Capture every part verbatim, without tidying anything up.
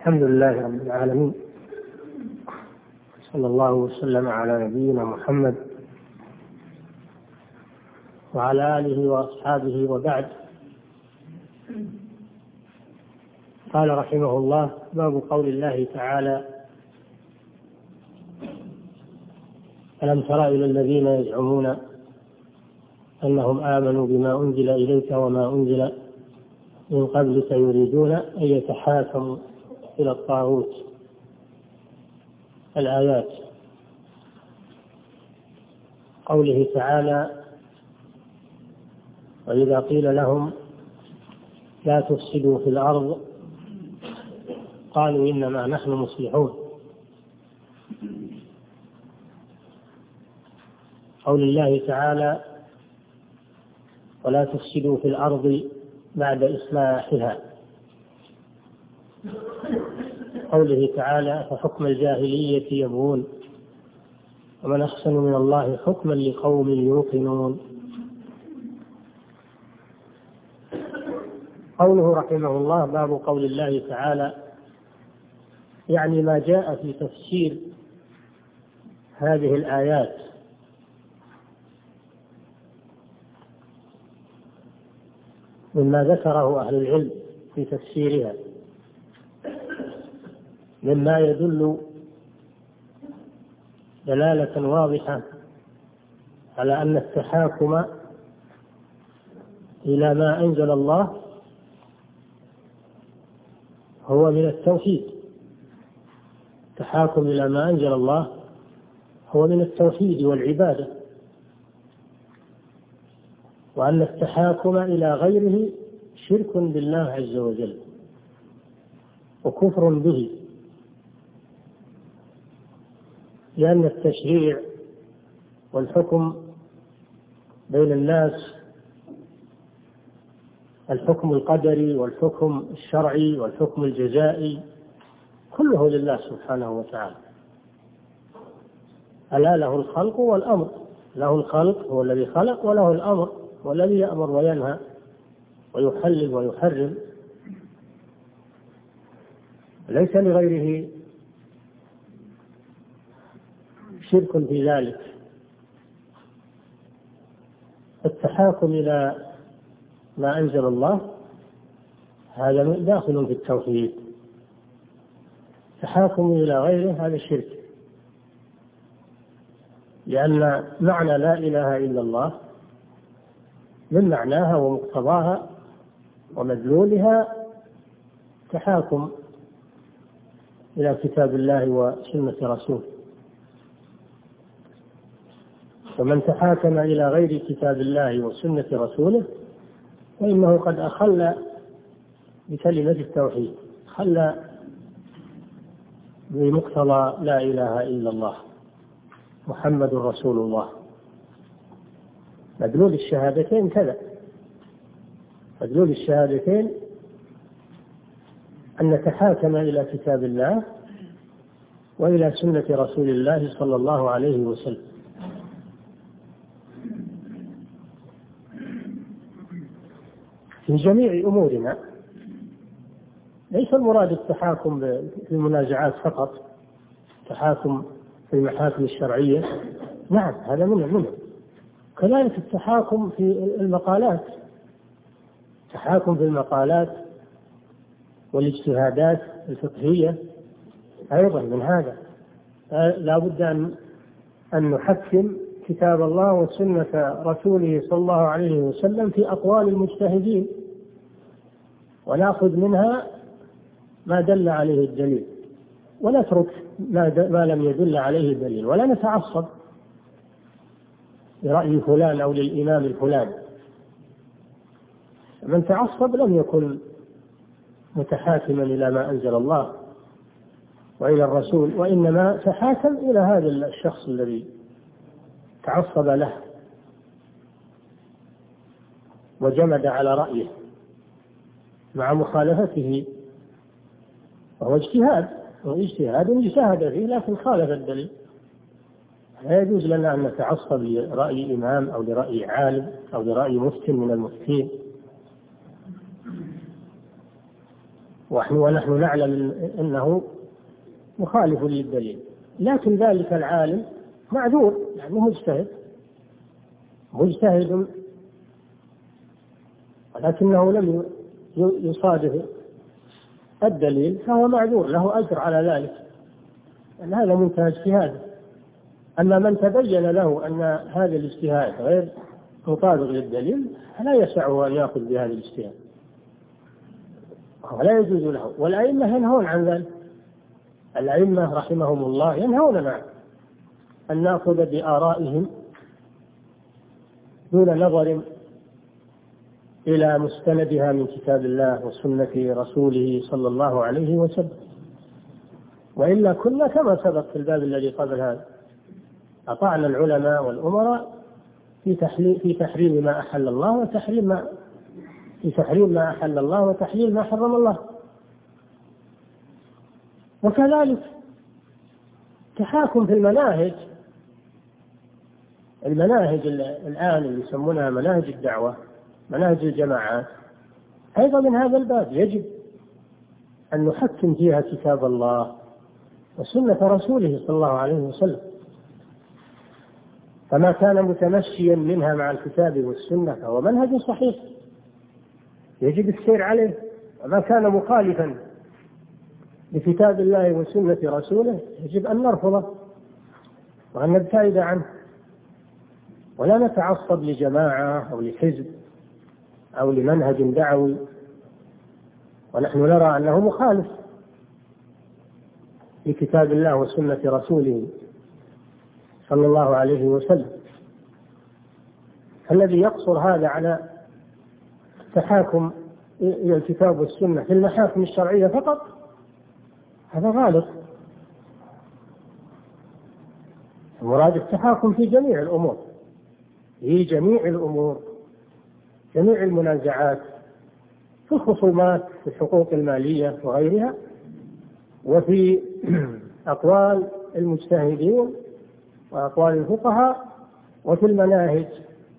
الحمد لله رب العالمين، صلى الله وسلم على نبينا محمد وعلى آله وأصحابه وبعد. قال رحمه الله: باب قول الله تعالى: ألم تر إلى الذين يزعمون أنهم آمنوا بما أنزل إليك وما أنزل من قبلك يريدون أن يتحاكموا إلى الطاغوت. الآيات. قوله تعالى: وإذا قيل لهم لا تفسدوا في الأرض قالوا إنما نحن مصلحون. قول الله تعالى: ولا تفسدوا في الأرض بعد إصلاحها. قوله تعالى: فحكم الجاهلية يبغون ومن أحسن من الله حكما لقوم يوقنون. قوله رحمه الله: باب قول الله تعالى، يعني ما جاء في تفسير هذه الآيات مما ذكره أهل العلم في تفسيرها مما يدل دلالة واضحة على أن التحاكم إلى ما أنزل الله هو من التوحيد. التحاكم إلى ما أنزل الله هو من التوحيد والعبادة، وأن التحاكم إلى غيره شرك بالله عز وجل وكفر به، لأن التشريع والحكم بين الناس، الحكم القدري والحكم الشرعي والحكم الجزائي، كله لله سبحانه وتعالى. ألا له الخلق والأمر؟ له الخلق، هو الذي خلق، وله الأمر، هو الذي يأمر وينهى ويحلل ويحرم، ليس لغيره شرك في ذلك. التحاكم إلى ما أنزل الله هذا داخل في التوحيد، التحاكم إلى غيره هذا شرك، لأن معنى لا إله إلا الله من معناها ومقتضاها ومدلولها تحاكم إلى كتاب الله وسنة رسوله، ومن تحاكم إلى غير كتاب الله وسنة رسوله فإنه قد أخل بكلمة التوحيد، خل بمقتضى لا إله إلا الله محمد رسول الله. مدلول الشهادتين كذا، مدلول الشهادتين أن نتحاكم إلى كتاب الله وإلى سنة رسول الله صلى الله عليه وسلم. في جميع أمورنا، ليس المراد التحاكم في المنازعات فقط، التحاكم في المحاكم الشرعية، نعم هذا منه منه كذلك التحاكم في المقالات، التحاكم في المقالات والاجتهادات الفقهية أيضا من هذا. لا بد أن أن نحكم كتاب الله وسنة رسوله صلى الله عليه وسلم في أقوال المجتهدين، ونأخذ منها ما دل عليه الدليل، ونترك ما لم يدل عليه الدليل، ولا نتعصب لرأي فلان أو للإمام الفلاني. من تعصب لم يكن متحاكما إلى ما أنزل الله وإلى الرسول، وإنما تحاكم إلى هذا الشخص الذي تعصب له وجمد على رأيه مع مخالفته، وهو اجتهاد، واجتهاد اجتهد فيه لكن خالف الدليل. لا يجوز لنا أن نتعصب لرأي إمام أو لرأي عالم أو لرأي مفتي من المفتين. ونحن نعلم أنه مخالف للدليل، لكن ذلك العالم معذور، يعني مجتهد مجتهد ولكنه لم يصادف الدليل فهو معذور، له أجر على ذلك، أن هذا منتهى اجتهاده. أما من تبين له أن هذا الاجتهاد غير مطابق للدليل فلا يسعه أن يأخذ بهذا الاجتهاد ولا يجوز له. والأئمة ينهون عن ذلك، الأئمة رحمهم الله ينهوننا أن نأخذ بآرائهم دون نظر إلى مستندها من كتاب الله وسنة رسوله صلى الله عليه وسلم، وإلا كنا كما سبق في الباب الذي قبل هذا أطعنا العلماء والأمراء في تحليل في تحريم ما أحل الله وتحريم ما في تحريم ما أحل الله وتحليل ما حرم الله. وكذلك تحاكم في المناهج المناهج الآن اللي يسمونها مناهج الدعوة، مناهج الجماعات، أيضا من هذا الباب يجب أن نحكم فيها كتاب الله وسنة رسوله صلى الله عليه وسلم، فما كان متمشيا منها مع الكتاب والسنة فهو منهج صحيح يجب السير عليه، وما كان مخالفا لكتاب الله وسنة رسوله يجب أن نرفضه وأن نبتعد عنه، ولا نتعصب لجماعة أو لحزب أو لمنهج دعوي ونحن نرى أنه مخالف لكتاب الله وسنة رسوله صلى الله عليه وسلم. الذي يقصر هذا على التحاكم إلى الكتاب والسنة في المحاكم الشرعية فقط هذا غالط. المراد التحاكم في جميع الأمور، في جميع الأمور، جميع المنازعات، في الخصومات، في الحقوق المالية وغيرها، وفي أقوال المجتهدين وأقوال الفقهاء، وفي المناهج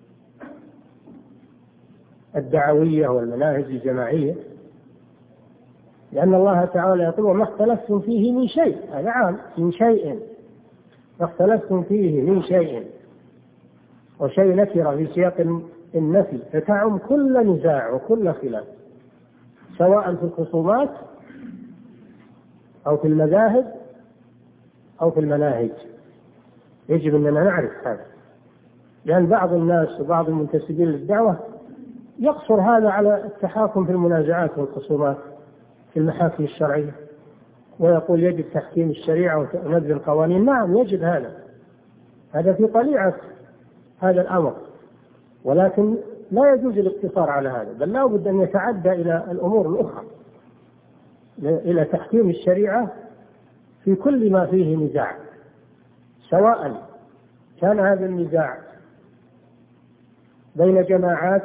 الدعوية والمناهج الجماعية، لأن الله تعالى يقول وما اختلفتم فيه من شيء، هذا عام، من شيء ما اختلفتم فيه من شيء، وشيء نكر في سياق النفي فتعم كل نزاع وكل خلاف سواء في الخصومات أو في المذاهب أو في المناهج. يجب أننا نعرف هذا، لأن بعض الناس وبعض المنتسبين للدعوة يقصر هذا على التحاكم في المنازعات والخصومات في المحاكم الشرعية ويقول يجب تحكيم الشريعة ونبذ القوانين. نعم يجب هذا، هذا في طليعة هذا الأمر، ولكن لا يجوز الاقتصار على هذا، بل لا بد أن يتعدى إلى الأمور الأخرى، إلى تحكيم الشريعة في كل ما فيه نزاع، سواء كان هذا النزاع بين جماعات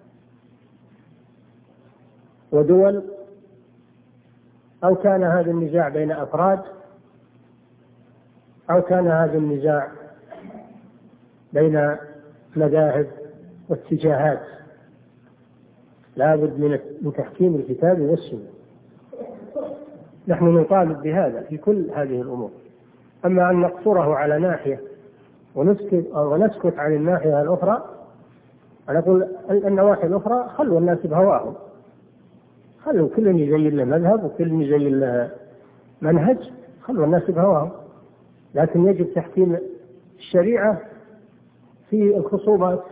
ودول أو كان هذا النزاع بين أفراد أو كان هذا النزاع بين مذاهب واتجاهات، لا بد من تحكيم الكتاب والسنة. نحن نطالب بهذا في كل هذه الأمور. أما أن نقصره على ناحية ونسكت أو ونسكت عن الناحية الأخرى، أنا أقول النواحي الأخرى خلوا الناس بهواهم، خلوا كل يزين له مذهب وكل يزين له منهج، خلوا الناس بهواهم، لكن يجب تحكيم الشريعة في الخصومات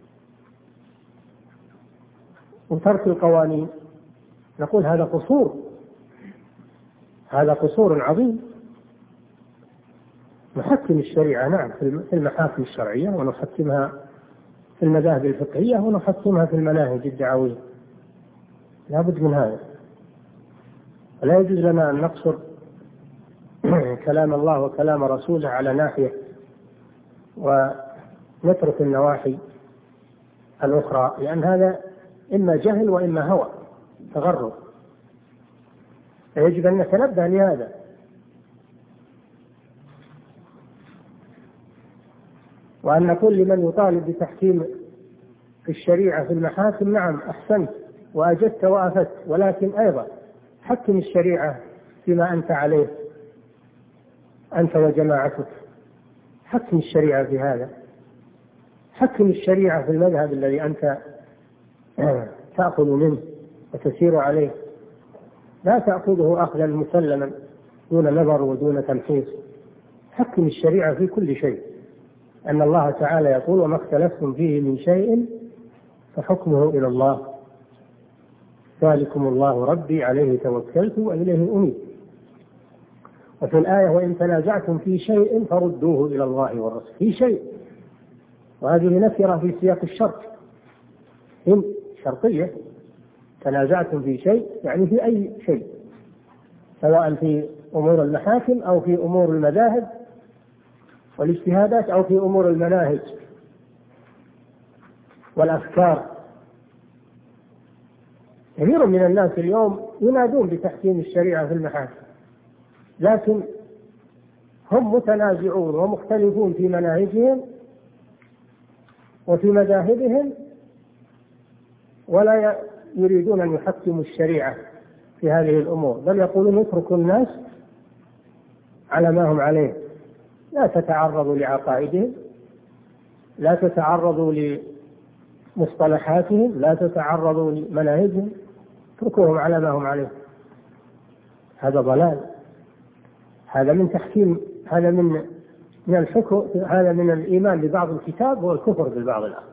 وترك القوانين. نقول هذا قصور، هذا قصور عظيم. نحكم الشريعة نعم في المحاكم الشرعية، ونحكمها في المذاهب الفقهية، ونحكمها في المناهج الدعوية، لا بد من هذا. لا يجوز لنا أن نقصر كلام الله وكلام رسوله على ناحية ونترك النواحي الأخرى، لأن هذا إما جهل وإما هوى تغرب. يجب أن نتنبه لهذا. وأن نقول لمن يطالب بتحكيم في الشريعة في المحاكم نعم أحسنت وأجدت وأفدت، ولكن أيضا حكم الشريعة فيما أنت عليه أنت وجماعتك، حكم الشريعة في هذا، حكم الشريعة في المذهب الذي أنت تأخذ منه وتسير عليه، لا تأخذه أخذا مسلما دون نظر ودون تمحيص. حكم الشريعة في كل شيء، أن الله تعالى يقول: وما اختلفتم فيه من شيء فحكمه إلى الله، ذلكم الله ربي عليه توكلت وإليه أنيب. وفي الآية: وإن تنازعتم في شيء فردوه إلى الله والرسول. في شيء، وهذه نكرة في سياق الشرط، إن شرطية، تنازعتم في شيء يعني في أي شيء، سواء في أمور المحاكم أو في أمور المذاهب والاجتهادات أو في أمور المناهج والأفكار. كثير من الناس اليوم ينادون بتحكيم الشريعة في المحاكم، لكن هم متنازعون ومختلفون في مناهجهم وفي مذاهبهم، ولا يريدون أن يحكموا الشريعة في هذه الأمور، بل يقولون: اتركوا الناس على ما هم عليه، لا تتعرضوا لعقائدهم، لا تتعرضوا لمصطلحاتهم، لا تتعرضوا لمناهجهم، اتركوهم على ما هم عليه. هذا ضلال، هذا من تحكيم، هذا من من الحكم، هذا من الإيمان ببعض الكتاب والكفر بالبعض الآخر.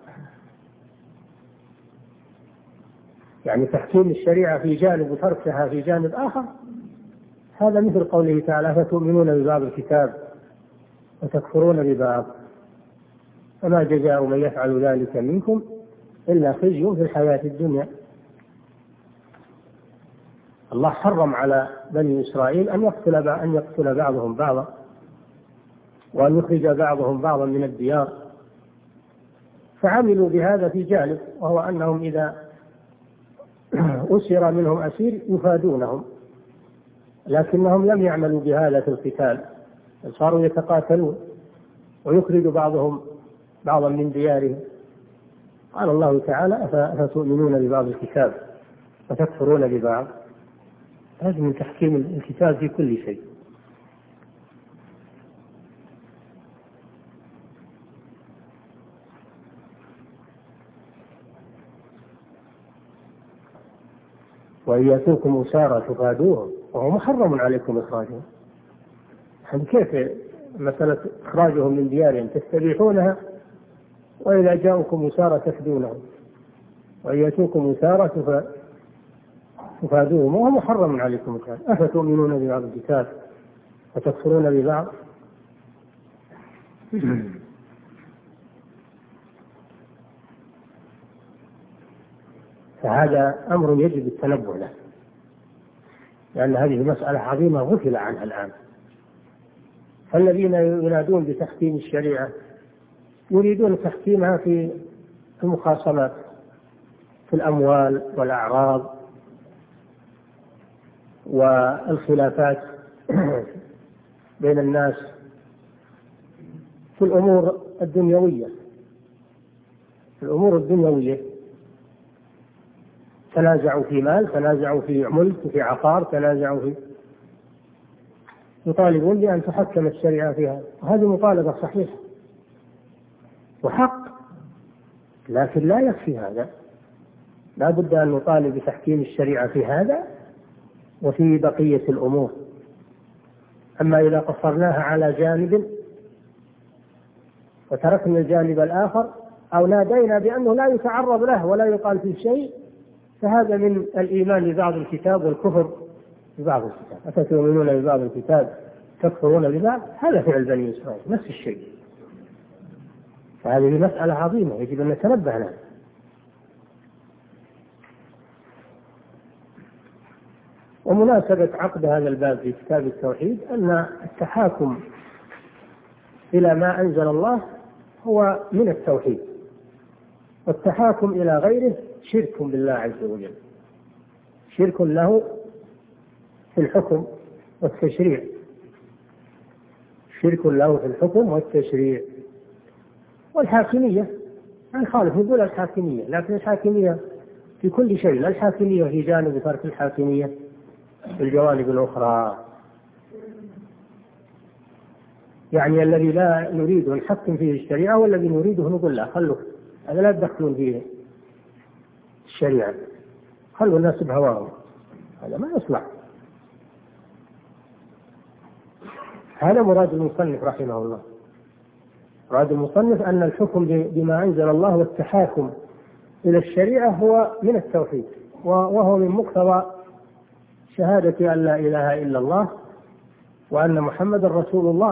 يعني تحكيم الشريعة في جانب وتركها في جانب آخر، هذا مثل قوله تعالى: فتؤمنون ببعض الكتاب وتكفرون ببعض، فما جزاء من يفعل ذلك منكم إلا خزي في الحياة الدنيا. الله حرم على بني إسرائيل أن يقتل أن يقتل بعضهم بعضا، وأن يخرج بعضهم بعضا من الديار، فعملوا بهذا في جانب، وهو أنهم إذا أسر منهم أسير يفادونهم، لكنهم لم يعملوا بهذا في القتال، صاروا يتقاتلون ويخرج بعضهم بعضا من ديارهم. قال الله تعالى: أفتؤمنون ببعض الكتاب وتكفرون ببعض. هذا من تحكيم الكتاب في كل شيء. وإن يأتوكم أسارى تفادوهم وهو محرم عليكم إخراجهم. يعني كيف مسألة إخراجهم من ديارهم تستبيحونها، وإذا جاءوكم أسارى تفدونهم؟ وإن يأتوكم أسارى تفادوهم وهو محرم عليكم الكتاب. أفتؤمنون ببعض الكتاب وتكفرون ببعض؟ فهذا أمر يجب التنبه له، لأن هذه مسألة عظيمة غفل عنها الآن. فالذين ينادون بتحكيم الشريعة يريدون تحكيمها في المخاصمات، في الأموال والأعراض والخلافات بين الناس، في الأمور الدنيوية، في الأمور الدنيوية تنازعوا في مال، تنازعوا في ملك، في عقار، تنازعوا في، يطالبون بأن تحكم الشريعة فيها. وهذه مطالبة صحيحة وحق، لكن لا يكفي هذا، لا بد أن نطالب بتحكيم الشريعة في هذا وفي بقية الأمور. أما إذا قصرناها على جانب وتركنا الجانب الآخر، أو نادينا بأنه لا يتعرض له ولا يقال فيه شيء، فهذا من الإيمان ببعض الكتاب والكفر ببعض الكتاب. أفتؤمنون ببعض الكتاب تكفرون ببعض، هذا فعل بني إسرائيل نفس الشيء. فهذه مسألة عظيمة يجب أن نتنبه لها. ومناسبة عقد هذا الباب في كتاب التوحيد أن التحاكم إلى ما أنزل الله هو من التوحيد، والتحاكم إلى غيره شرك بالله عز وجل، شرك له في الحكم والتشريع، شرك له في الحكم والتشريع. والحاكمية عن خالف نقول الحاكمية، لكن الحاكمية في كل شيء، لا الحاكمية في جانب ترك الحاكمية في الجوانب الأخرى. يعني الذي لا نريده نحكم فيه الشريعة والذي نريده نقول لا خلوه، هذا لا تدخلون فيه الشريعة، خلوا الناس بهواهم، هذا ما يصلح. هذا مراد المصنف رحمه الله. مراد المصنف أن الحكم بما أنزل الله والتحاكم إلى الشريعة هو من التوحيد، وهو من مقتضى شهادة أن لا إله إلا الله وأن محمد رسول الله،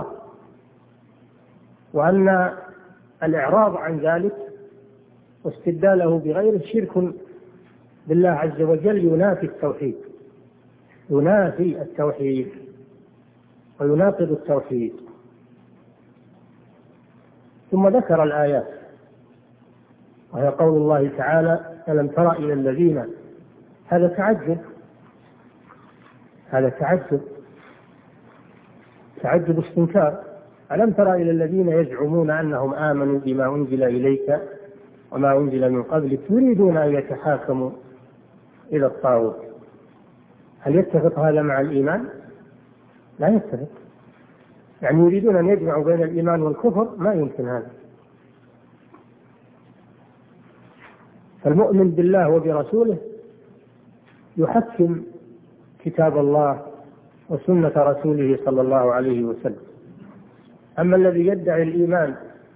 وأن الإعراض عن ذلك واستبداله بغيره شرك بالله عز وجل ينافي التوحيد، ينافي التوحيد ويناقض التوحيد. ثم ذكر الآيات، وهي قول الله تعالى: ألم تر إلى الذين، هذا تعجب، هذا تعجب تعجب استنكار. ألم تر إلى الذين يزعمون أنهم آمنوا بما أنزل إليك وما أنزل من قبلك يريدون أن يتحاكموا إلى الطاغوت. هل يتفق هذا مع الإيمان؟ لا يتفق. يعني يريدون أن يجمعوا بين الإيمان والكفر، ما يمكن هذا. فالمؤمن بالله وبرسوله يحكم كتاب الله وسنة رسوله صلى الله عليه وسلم. أما الذي يدعي الإيمان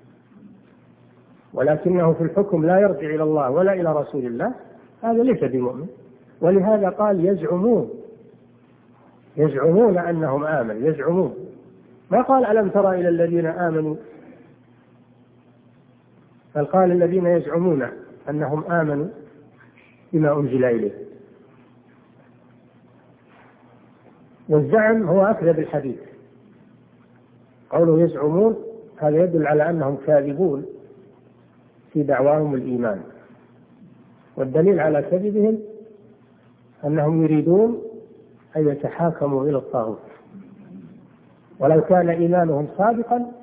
ولكنه في الحكم لا يرجع إلى الله ولا إلى رسول الله، هذا ليس بمؤمن. ولهذا قال يزعمون، يزعمون أنهم آمنوا، يزعمون، ما قال ألم ترى إلى الذين آمنوا، بل قال الذين يزعمون أنهم آمنوا بما أنزل إليه. والزعم هو أكذب الحديث. قوله يزعمون هذا يدل على أنهم كاذبون في دعواهم الإيمان، والدليل على كذبهم أنهم يريدون أن يتحاكموا إلى الطاغوت، ولو كان إيمانهم صادقا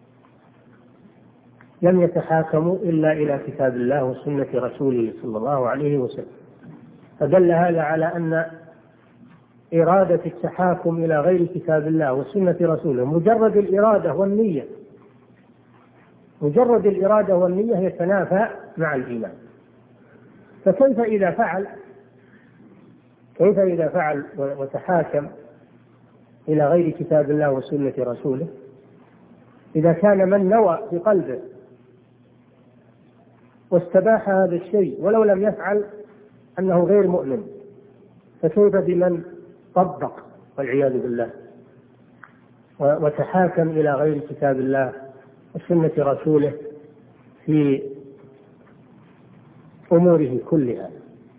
لم يتحاكموا إلا إلى كتاب الله وسنة رسوله صلى الله عليه وسلم. فدل هذا على أن إرادة التحاكم إلى غير كتاب الله وسنة رسوله مجرد الإرادة والنية، مجرد الإرادة والنية يتنافى مع الإيمان. فكيف إذا فعل كيف إذا فعل وتحاكم إلى غير كتاب الله وسنة رسوله، إذا كان من نوى في قلبه واستباح هذا الشيء ولو لم يفعل أنه غير مؤمن، فكيف بمن طبق والعياذ بالله وتحاكم إلى غير كتاب الله وسنة رسوله في أموره كلها.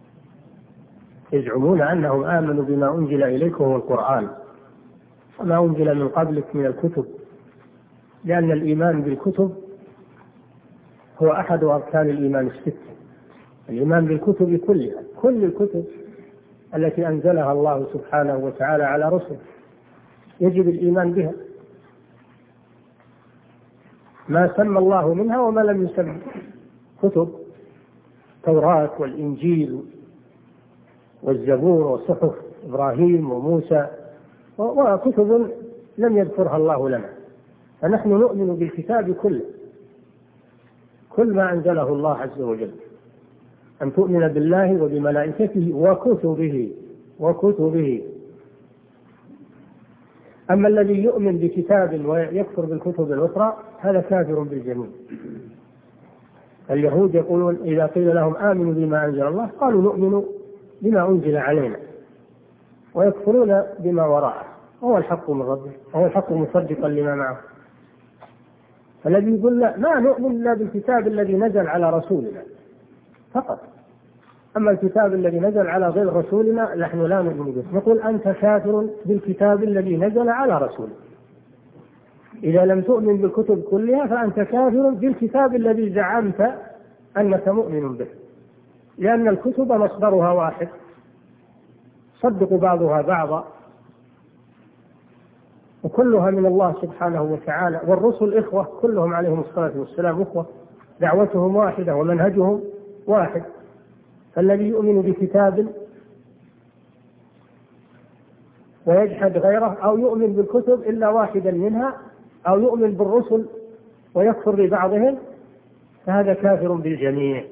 يزعمون أنهم آمنوا بما أنزل إليكم هو القرآن وما أنزل من قبلك من الكتب، لأن الإيمان بالكتب هو أحد أركان الإيمان الستة. الإيمان بالكتب كلها، كل الكتب التي أنزلها الله سبحانه وتعالى على رسله يجب الإيمان بها، ما سمى الله منها وما لم يسمى. كتب التوراة والإنجيل والزبور وصحف إبراهيم وموسى وكتب لم يذكرها الله لنا، فنحن نؤمن بالكتاب كله، كل ما أنزله الله عز وجل، أن تؤمن بالله وبملائكته وكتبه وكتبه. أما الذي يؤمن بكتاب ويكفر بالكتب الأخرى هذا كافر بالجميع. اليهود يقولون إذا قيل لهم آمنوا بما أنزل الله قالوا نؤمن بما أنزل علينا، ويكفرون بما وراءه، هو الحق من ربه، هو الحق مصدقا لما معه. الذي يقول لا، ما نؤمن إلا بالكتاب الذي نزل على رسولنا فقط، أما الكتاب الذي نزل على غير رسولنا نحن لا نؤمن به. نقول أنت كافر بالكتاب الذي نزل على رسوله. إذا لم تؤمن بالكتب كلها فأنت كافر بالكتاب الذي زعمت أنك مؤمن به، لأن الكتب مصدرها واحد، صدق بعضها بعضا، وكلها من الله سبحانه وتعالى، والرسل إخوة كلهم عليهم الصلاة والسلام إخوة، دعوتهم واحدة ومنهجهم واحد. فالذي يؤمن بكتاب ويجحد غيره، أو يؤمن بالكتب إلا واحدا منها، أو يؤمن بالرسل ويكفر ببعضهم، فهذا كافر بالجميع.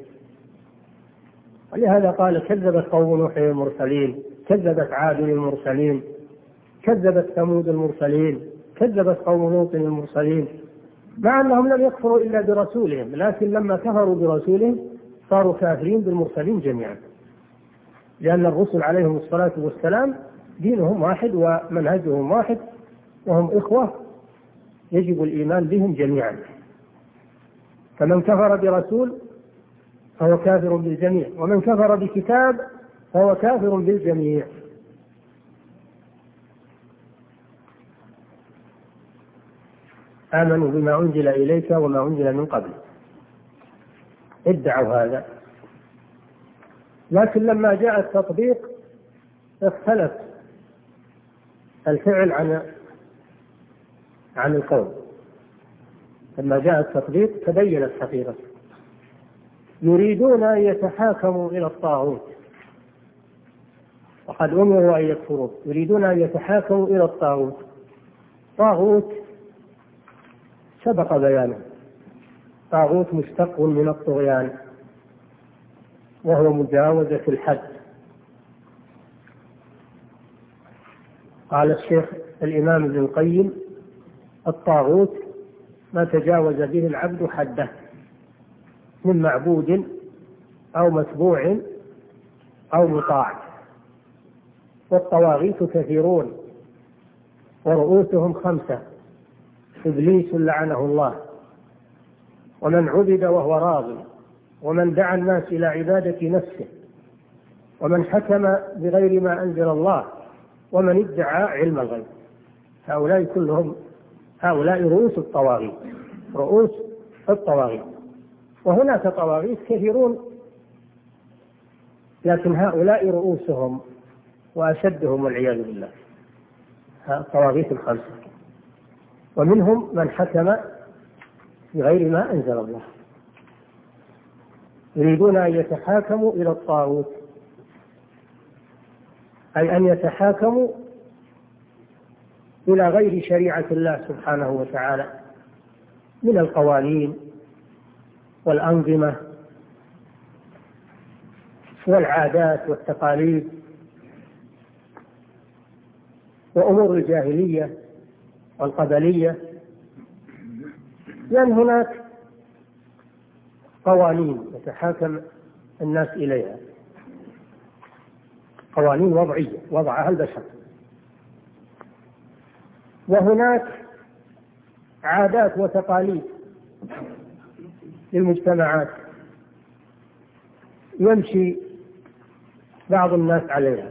ولهذا قال: كذبت قوم نوح المرسلين، كذبت عاد المرسلين، كذبت ثمود المرسلين، كذبت قوم لوط المرسلين، مع أنهم لم يكفروا إلا برسولهم، لكن لما كفروا برسولهم صاروا كافرين بالمرسلين جميعا، لأن الرسل عليهم الصلاة والسلام دينهم واحد ومنهجهم واحد، وهم إخوة يجب الإيمان بهم جميعا. فمن كفر برسول فهو كافر بالجميع، ومن كفر بكتاب فهو كافر بالجميع. آمنوا بما أنزل إليك وما أنزل من قبل، ادعوا هذا، لكن لما جاء التطبيق اختلف الفعل عن عن القول. لما جاء التطبيق تبينت حقيقة. يريدون أن يتحاكموا إلى الطاغوت وقد أمروا أن يكفروا، يريدون أن يتحاكموا إلى الطاغوت. طاغوت سبق بيانه، طاغوت مشتق من الطغيان، وهو مجاوزة الحد. قال الشيخ الإمام ابن القيم: الطاغوت ما تجاوز به العبد حده من معبود أو متبوع أو مطاع. والطواغيت كثيرون ورؤوسهم خمسة: إبليس لعنه الله، ومن عبد وهو راض، ومن دعا الناس إلى عبادة نفسه، ومن حكم بغير ما أنزل الله، ومن ادعى علم الغيب. هؤلاء كلهم هؤلاء رؤوس الطواغيت، رؤوس الطواغيت. وهناك طواغيت كثيرون، لكن هؤلاء رؤوسهم وأشدهم والعياذ بالله، الطواغيت الخمسة. ومنهم من حكم بغير ما أنزل الله. يريدون أن يتحاكموا إلى الطاغوت، أي أن يتحاكموا إلى غير شريعة الله سبحانه وتعالى من القوانين والأنظمة والعادات والتقاليد وأمور الجاهلية والقبلية، لأن هناك قوانين يتحاكم الناس إليها، قوانين وضعية وضعها البشر، وهناك عادات وتقاليد للمجتمعات يمشي بعض الناس عليها،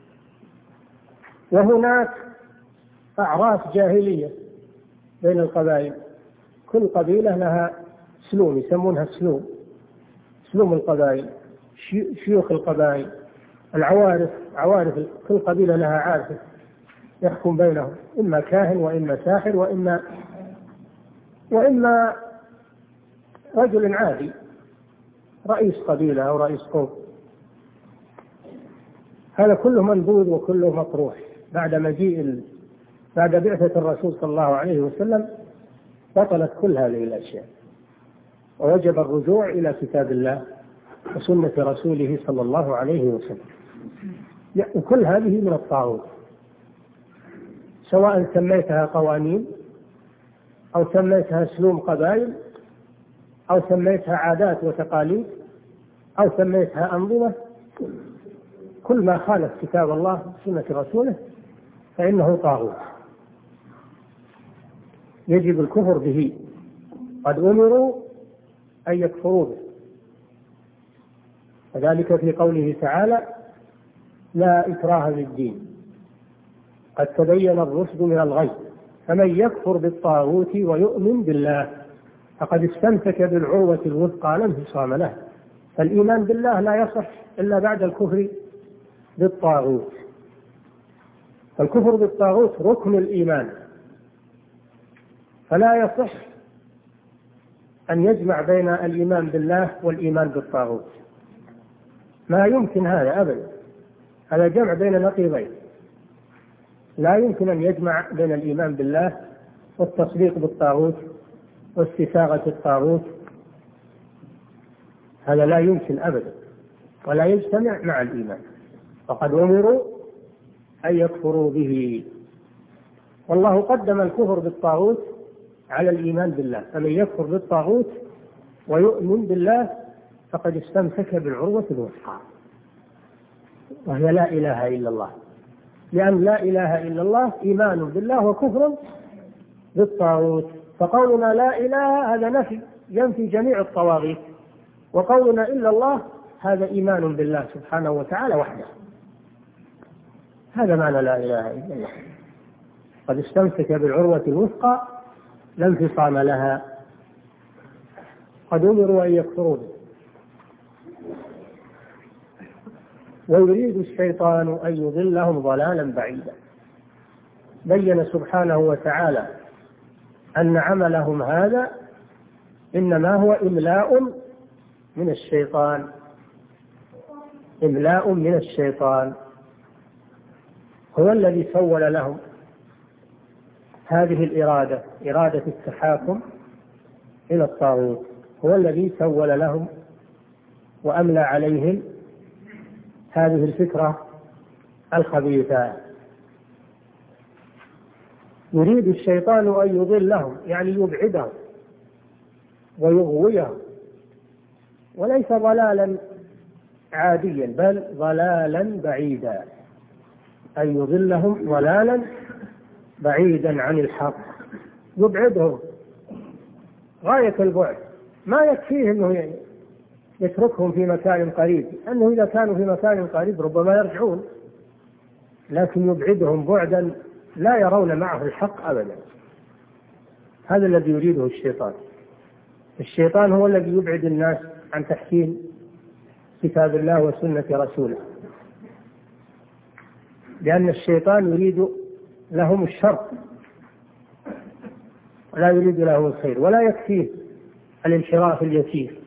وهناك أعراف جاهلية بين القبائل، كل قبيلة لها سلوم يسمونها سلوم، سلوم القبائل، شيوخ القبائل، العوارف، عوارف كل قبيلة لها عارف يحكم بينهم، إما كاهن وإما ساحر وإما وإما رجل عادي رئيس قبيلة أو رئيس قوم. هذا كله منبوذ وكله مطروح بعد مجيء بعد بعثة الرسول صلى الله عليه وسلم. بطلت كل هذه الأشياء، ووجب الرجوع إلى كتاب الله وسنة رسوله صلى الله عليه وسلم. وكل هذه من الطاغوت، سواء سميتها قوانين أو سميتها سلوم قبائل أو سميتها عادات وتقاليد أو سميتها أنظمة، كل ما خالف كتاب الله وسنة رسوله فإنه طاغوت يجب الكفر به، قد أمروا أن يكفروا به. وذلك في قوله تعالى: لا إكراه في الدين قد تبين الرشد من الغي فمن يكفر بالطاغوت ويؤمن بالله فقد استمسك بالعروة الوثقى لا انفصام له. فالإيمان بالله لا يصح إلا بعد الكفر بالطاغوت، فالكفر بالطاغوت ركن الإيمان، فلا يصح أن يجمع بين الإيمان بالله والإيمان بالطاغوت، ما يمكن هذا أبدا، هذا جمع بين نقيضين. لا يمكن أن يجمع بين الإيمان بالله والتصديق بالطاغوت واستساغة الطاغوت، هذا لا يمكن أبدا ولا يجتمع مع الإيمان، فقد أمروا أن يكفروا به. والله قدم الكفر بالطاغوت على الإيمان بالله، فمن يكفر بالطاغوت ويؤمن بالله فقد استمسك بالعروة الوثقى وهي لا إله إلا الله، لأن لا إله إلا الله إيمان بالله وكفر بالطاغوت. فقولنا لا إله هذا نفي ينفي جميع الطواغيت، وقولنا إلا الله هذا إيمان بالله سبحانه وتعالى وحده. هذا معنى لا إله إلا الله، قد استمسك بالعروة الوثقى لا انفصام لها، قد أمروا أن يكفروا به. ويريد الشيطان أن يضلهم ضلالا بعيدا. بين سبحانه وتعالى أن عملهم هذا إنما هو إملاء من الشيطان، إملاء من الشيطان، هو الذي سول لهم هذه الإرادة، إرادة التحاكم إلى الطاغوت، هو الذي سول لهم وأملى عليهم هذه الفكرة الخبيثة. يريد الشيطان أن يضلهم يعني يبعدهم ويغويهم، وليس ضلالا عاديا بل ضلالا بعيدا، أن يضلهم ضلالا بعيدا عن الحق، يبعدهم غاية البعد. ما يكفيه أنه يتركهم في مكان قريب، أنه إذا كانوا في مكان قريب ربما يرجعون، لكن يبعدهم بعدا لا يرون معه الحق أبدا. هذا الذي يريده الشيطان. الشيطان هو الذي يبعد الناس عن تحكيم كتاب الله وسنة رسوله، لأن الشيطان يريد لهم الشر ولا يريد لهم الخير، ولا يكفيه الانحراف اليسير،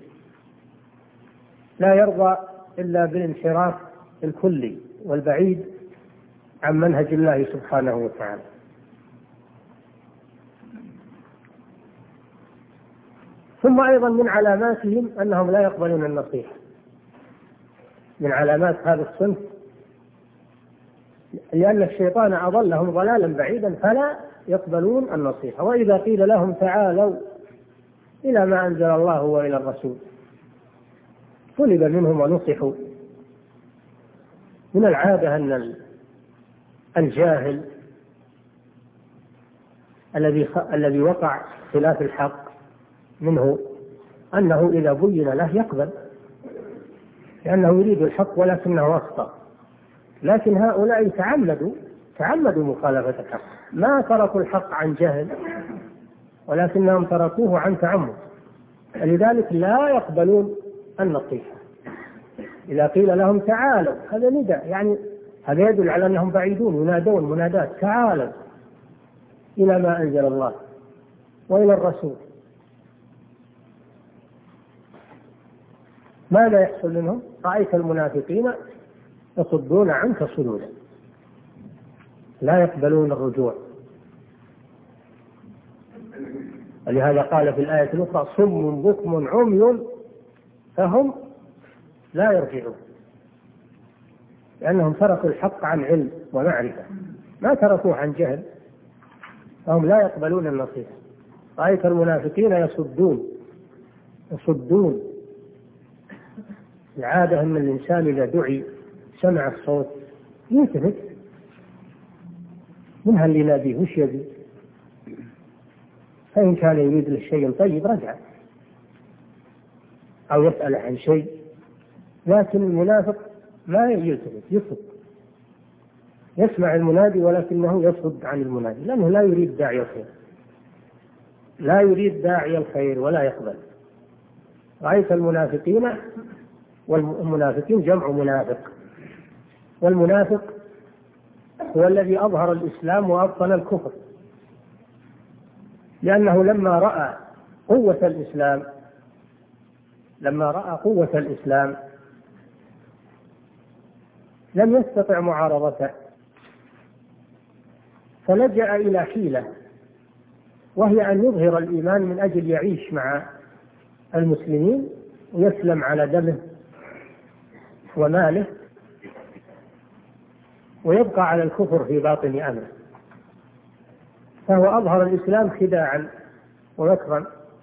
لا يرضى إلا بالانحراف الكلي والبعيد عن منهج الله سبحانه وتعالى. ثم أيضا من علاماتهم أنهم لا يقبلون النصيحة، من علامات هذا الصنف، لأن الشيطان أضلهم ضلالا بعيدا فلا يقبلون النصيحة. وإذا قيل لهم تعالوا إلى ما أنزل الله وإلى الرسول طلب منهم ونصحوا. من العادة أن الجاهل الذي الذي وقع خلاف الحق منه أنه إذا بين له يقبل، لأنه يريد الحق ولكنه أخطأ. لكن هؤلاء تعمدوا تعمدوا مخالفة الحق، ما تركوا الحق عن جهل ولكنهم تركوه عن تعمد، لذلك لا يقبلون النصيحة. إذا قيل لهم تعالوا هذا نداء، يعني هذا يدل على أنهم بعيدون، ينادون منادات تعالوا إلى ما أنزل الله وإلى الرسول. ماذا يحصل منهم؟ رأيت المنافقين يصدون عنك صدودا، لا يقبلون الرجوع. ولهذا قال في الآية الأخرى صم بكم عمي فهم لا يرجعون، لأنهم تركوا الحق عن علم ومعرفة، ما تركوه عن جهل، فهم لا يقبلون النصيحة. رأيت المنافقين يصدون يصدون العادة أن الإنسان إذا دعي سمع الصوت يلتفت، منها اللي يناديه وش يبي، فإن كان يريد للشيء طيب رجع أو يسأل عن شيء. لكن المنافق ما يلتفت، يصد، يسمع المنادي ولكنه يصد عن المنادي، لأنه لا يريد داعي الخير، لا يريد داعي الخير ولا يقبل. رأيت المنافقين، والمنافقين جمع منافق، والمنافق هو الذي أظهر الإسلام وأبطن الكفر، لأنه لما رأى قوة الإسلام لما رأى قوة الإسلام لم يستطع معارضته، فلجأ إلى حيلة، وهي أن يظهر الإيمان من أجل يعيش مع المسلمين ويسلم على دمه وماله، ويبقى على الكفر في باطن أمره. فهو أظهر الإسلام خداعا ومكرا،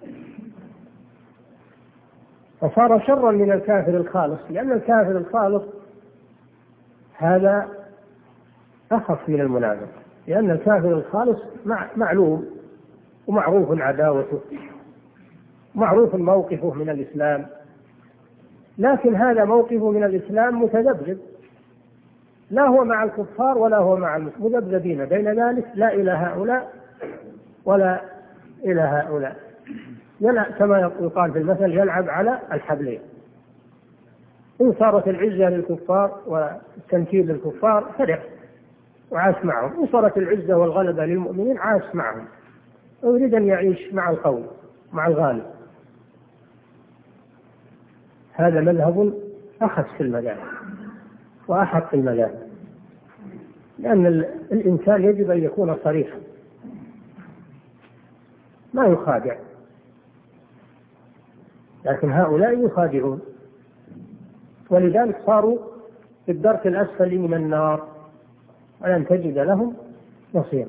فصار شرا من الكافر الخالص، لأن الكافر الخالص هذا أخف من المنافق، لأن الكافر الخالص معلوم ومعروف عداوته، معروف موقفه من الإسلام، لكن هذا موقفه من الإسلام متذبذب، لا هو مع الكفار ولا هو مع المسلمين، مذبذبين بين ذلك، لا إلى هؤلاء ولا إلى هؤلاء، يلعب كما يقال في المثل يلعب على الحبلين. إن صارت العزة للكفار والتمكين للكفار فرح وعاش معهم، إن صارت العزة والغلبة للمؤمنين عاش معهم، ويريد أن يعيش مع القوم مع الغالب. هذا مذهب أخف في المذاهب وأحق المذاهب، لأن الإنسان يجب أن يكون صريحا ما يخادع، لكن هؤلاء يخادعون، ولذلك صاروا في الدرك الأسفل من النار ولن تجد لهم نصيرا.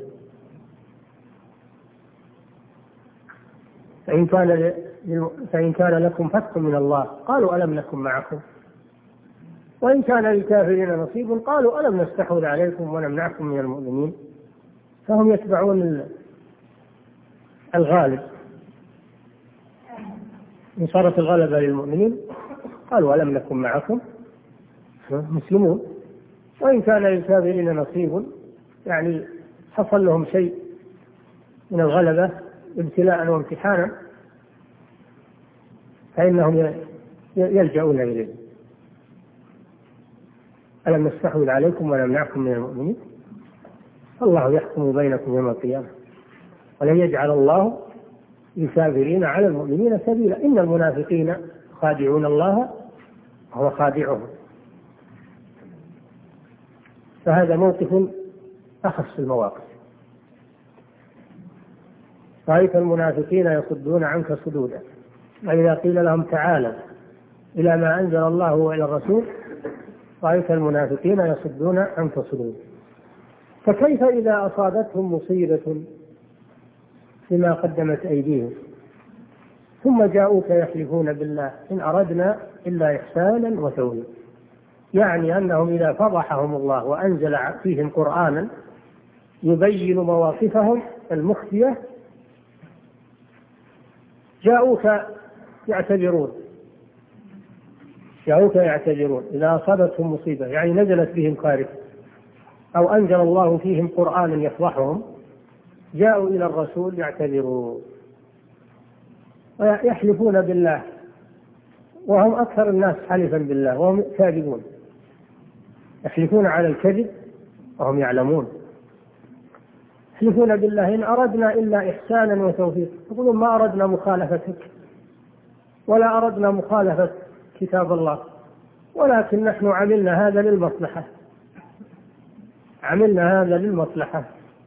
فإن كان فإن كان لكم فتح من الله قالوا ألم نكن معكم، وإن كان للكافرين نصيب قالوا ألم نستحوذ عليكم ونمنعكم من المؤمنين. فهم يتبعون الغالب، إن صارت الغلبة للمؤمنين قالوا ألم نكن معكم مسلمون، وإن كان للكافرين نصيب يعني حصل لهم شيء من الغلبة ابتلاء وامتحانا فإنهم يلجؤون إليه. ألم نستحوذ عليكم ونمنعكم من المؤمنين، الله يحكم بينكم يوم القيامة ولن يجعل الله للكافرين على المؤمنين سبيلا، إن المنافقين خادعون الله وهو خادعهم. فهذا موقف أخص المواقف. رأيت المنافقين يصدون عنك صدودا، وإذا قيل لهم تعالوا إلى ما أنزل الله وإلى الرسول رأيت المنافقين يصدون عنك صدودا. فكيف إذا أصابتهم مصيبة بما قدمت أيديهم ثم جاءوك يحلفون بالله إن أردنا إلا إحسانا وتوفيقا، يعني أنهم إذا فضحهم الله وأنزل فيهم قرآنا يبين مواقفهم المخفية جاءوك يعتذرون جاءوك يعتذرون إذا أصابتهم مصيبة يعني نزلت بهم كارثة أو أنزل الله فيهم قرآنا يفضحهم جاءوا إلى الرسول يعتذرون ويحلفون بالله وهم أكثر الناس حلفا بالله وهم كاذبون، يحلفون على الكذب وهم يعلمون، يحلفون بالله إن أردنا إلا إحسانا وتوفيقا، يقولون ما أردنا مخالفتك ولا أردنا مخالفة كتاب الله، ولكن نحن عملنا هذا للمصلحة عملنا هذا للمصلحة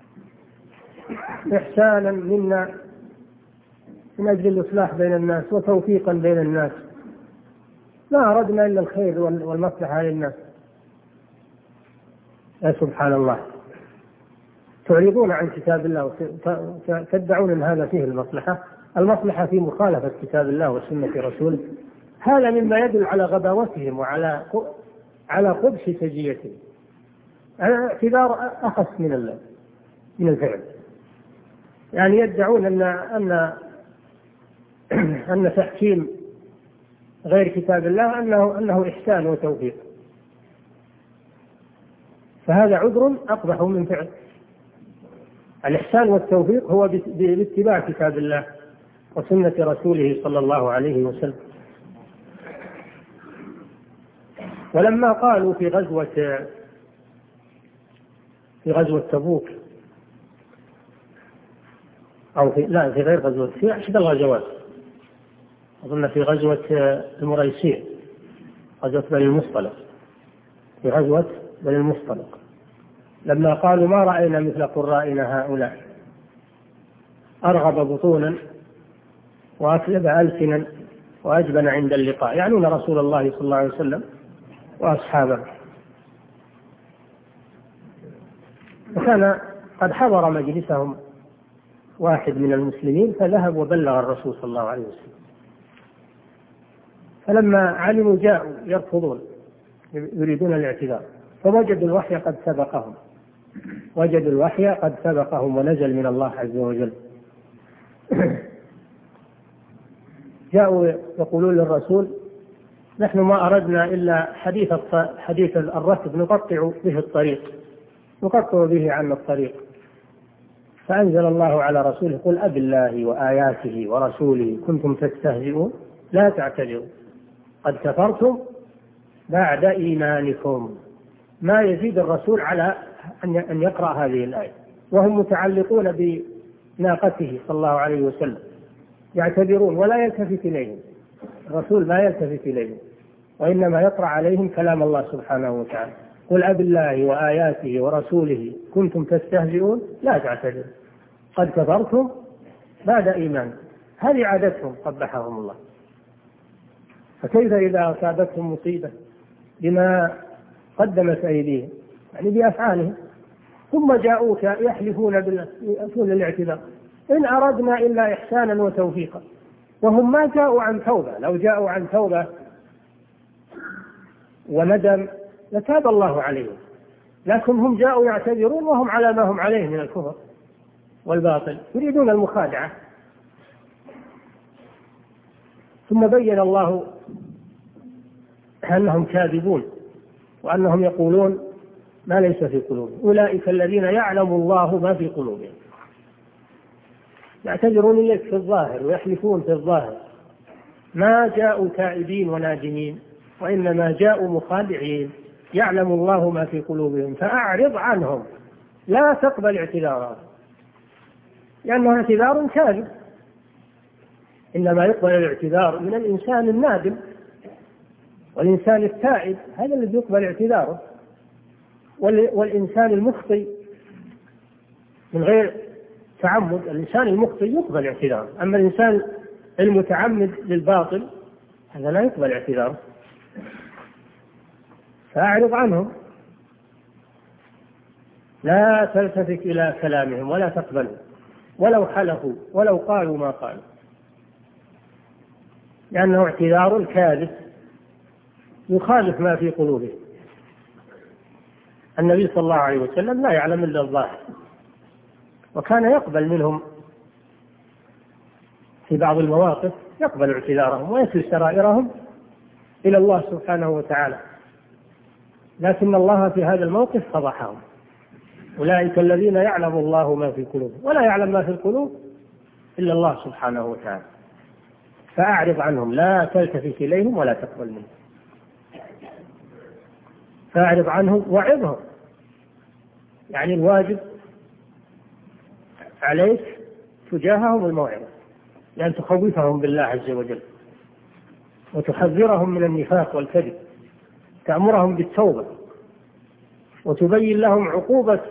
إحسانا منا من أجل الإصلاح بين الناس وتوفيقا بين الناس، ما أردنا إلا الخير والمصلحة للناس. يا سبحان الله، تعرضون عن كتاب الله وتدعون أن هذا فيه المصلحة المصلحة في مخالفة كتاب الله وسنة رسوله. هذا مما يدل على غباوتهم وعلى على قبح سجيتهم، اعتذار أخص من من الفعل. يعني يدعون أن أن أن تحكيم غير كتاب الله أنه أنه إحسان وتوفيق، فهذا عذر أقبح من فعل. الإحسان والتوفيق هو باتباع كتاب الله وسنة رسوله صلى الله عليه وسلم. ولما قالوا في غزوة في غزوة تبوك أو في لا في غير غزوة في إحدى الغزوات أظن في غزوة المريسيع غزوة بني المصطلق في غزوة بني المصطلق لما قالوا ما رأينا مثل قرائنا هؤلاء أرغب بطونا وأكذب ألسنا وأجبن عند اللقاء، يعنون رسول الله صلى الله عليه وسلم وأصحابه. وكان قد حضر مجلسهم واحد من المسلمين فذهب وبلغ الرسول صلى الله عليه وسلم، فلما علموا جاءوا يرفضون يريدون الاعتذار، فوجدوا الوحي قد سبقهم وجدوا الوحي قد سبقهم ونزل من الله عز وجل. جاءوا يقولون للرسول نحن ما أردنا إلا حديث حديث الركب نقطع به الطريق نقطع به عن الطريق. فأنزل الله على رسوله قل أب الله وآياته ورسوله كنتم تستهزئون لا تعتذروا قد كفرتم بعد إيمانكم. ما يزيد الرسول على أن يقرأ هذه الآية وهم متعلقون بناقته صلى الله عليه وسلم يعتذرون ولا يلتفت إليهم، الرسول ما يلتفت إليهم وإنما يقرأ عليهم كلام الله سبحانه وتعالى قل أب الله وآياته ورسوله كنتم تستهزئون لا تعتذروا قد كفرتم بعد إيمان. هذه عادتهم قبحهم الله. فكيف إذا أصابتهم مصيبة بما قدمت أيديهم يعني بأفعالهم ثم جاءوك يحلفون بالأسول الاعتذار إن أردنا إلا إحسانا وتوفيقا، وهم ما جاءوا عن توبة. لو جاءوا عن توبة وندم لتاب الله عليهم، لكن هم جاءوا يعتذرون وهم على ما هم عليه من الكفر والباطل يريدون المخادعة. ثم بين الله أنهم كاذبون وأنهم يقولون ما ليس في قلوبهم أولئك الذين يعلم الله ما في قلوبهم. يعتذرون إليك في الظاهر ويحلفون في الظاهر، ما جاءوا تائبين ونادمين وإنما جاءوا مخادعين. يعلم الله ما في قلوبهم فأعرض عنهم لا تقبل اعتذارهم لأنه اعتذار كاذب. إنما يقبل الاعتذار من الإنسان النادم والإنسان التائب، هذا الذي يقبل اعتذاره. والإنسان المخطئ من غير تعمد، الإنسان المخطئ يقبل اعتذاره، أما الإنسان المتعمد للباطل هذا لا يقبل اعتذاره. فأعرض عنهم لا تلتفت إلى كلامهم ولا تقبله ولو حلفوا ولو قالوا ما قالوا، لأنه اعتذار كاذب يخالف ما في قلوبهم. النبي صلى الله عليه وسلم لا يعلم إلا الظاهر، وكان يقبل منهم في بعض المواقف يقبل اعتذارهم ويسل سرائرهم إلى الله سبحانه وتعالى، لكن الله في هذا الموقف فضحهم. أولئك الذين يعلم الله ما في قلوبهم، ولا يعلم ما في القلوب إلا الله سبحانه وتعالى. فأعرض عنهم لا تلتفت إليهم ولا تقبل منهم. فأعرض عنهم وعظهم، يعني الواجب عليك تجاههم الموعظة، لأن تخوفهم بالله عز وجل وتحذرهم من النفاق والكذب، تأمرهم بالتوبة وتبين لهم عقوبة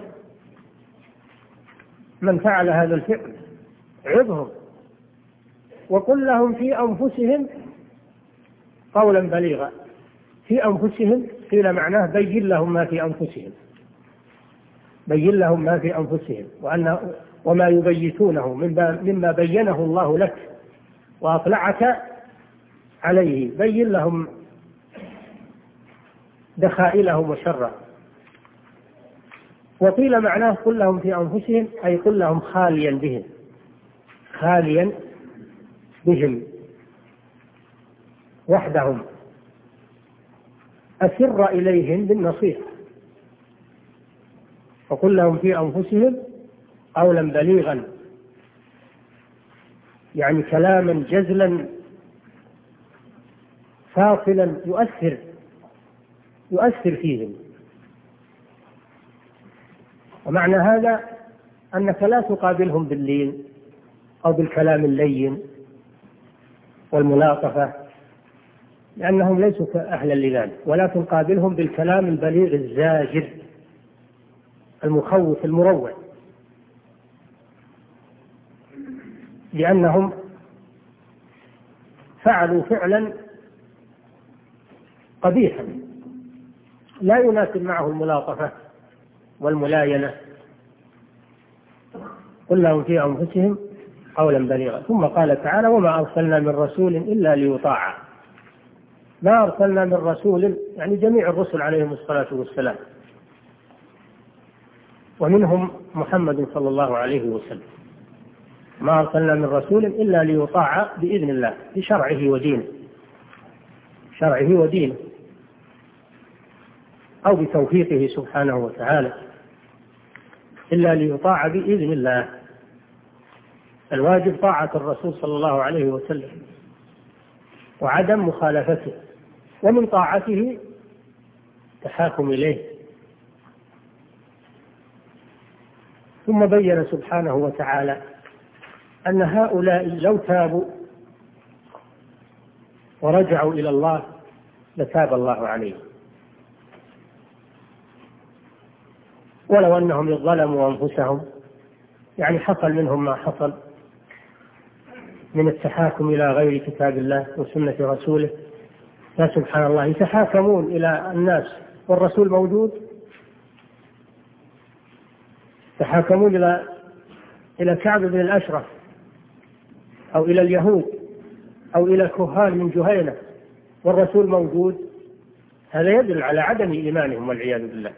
من فعل هذا الفعل. عظهم وقل لهم في أنفسهم قولا بليغا. في أنفسهم قيل معناه بين لهم ما في أنفسهم، بين لهم ما في أنفسهم وأن وما يبيتونه مما بينه الله لك وأطلعك عليه. بين لهم دخائلهم وشرهم. وقيل معناه قل لهم في أنفسهم أي قل لهم خاليا بهم، خاليا بهم وحدهم. أسر إليهم بالنصيحة، وقل لهم في أنفسهم قولا بليغا، يعني كلاما جزلا فاصلا يؤثر يؤثر فيهم. ومعنى هذا أنك لا تقابلهم باللين أو بالكلام اللين والملاطفة، لأنهم ليسوا أهلا لذلك، ولكن قابلهم بالكلام البليغ الزاجر المخوف المروع، لأنهم فعلوا فعلا قبيحا لا يناسب معه الملاطفة والملاينة. قل لهم في أنفسهم قولا بليغا. ثم قال تعالى: وما أرسلنا من رسول إلا ليطاع. ما أرسلنا من رسول يعني جميع الرسل عليهم الصلاة والسلام، ومنهم محمد صلى الله عليه وسلم. ما أرسلنا من رسول إلا ليطاع بإذن الله بشرعه ودينه، شرعه ودينه، أو بتوفيقه سبحانه وتعالى، إلا ليطاع بإذن الله. الواجب طاعة الرسول صلى الله عليه وسلم وعدم مخالفته، ومن طاعته تحاكم إليه. ثم بين سبحانه وتعالى أن هؤلاء لو تابوا ورجعوا إلى الله لتاب الله عليهم، ولو أنهم ظلموا أنفسهم، يعني حصل منهم ما حصل من التحاكم إلى غير كتاب الله وسنة رسوله. فسبحان الله يتحاكمون إلى الناس والرسول موجود، يتحاكمون إلى إلى كعب بن الأشرف أو إلى اليهود أو إلى كهان من جهينة والرسول موجود. هذا يدل على عدم إيمانهم والعياذ بالله.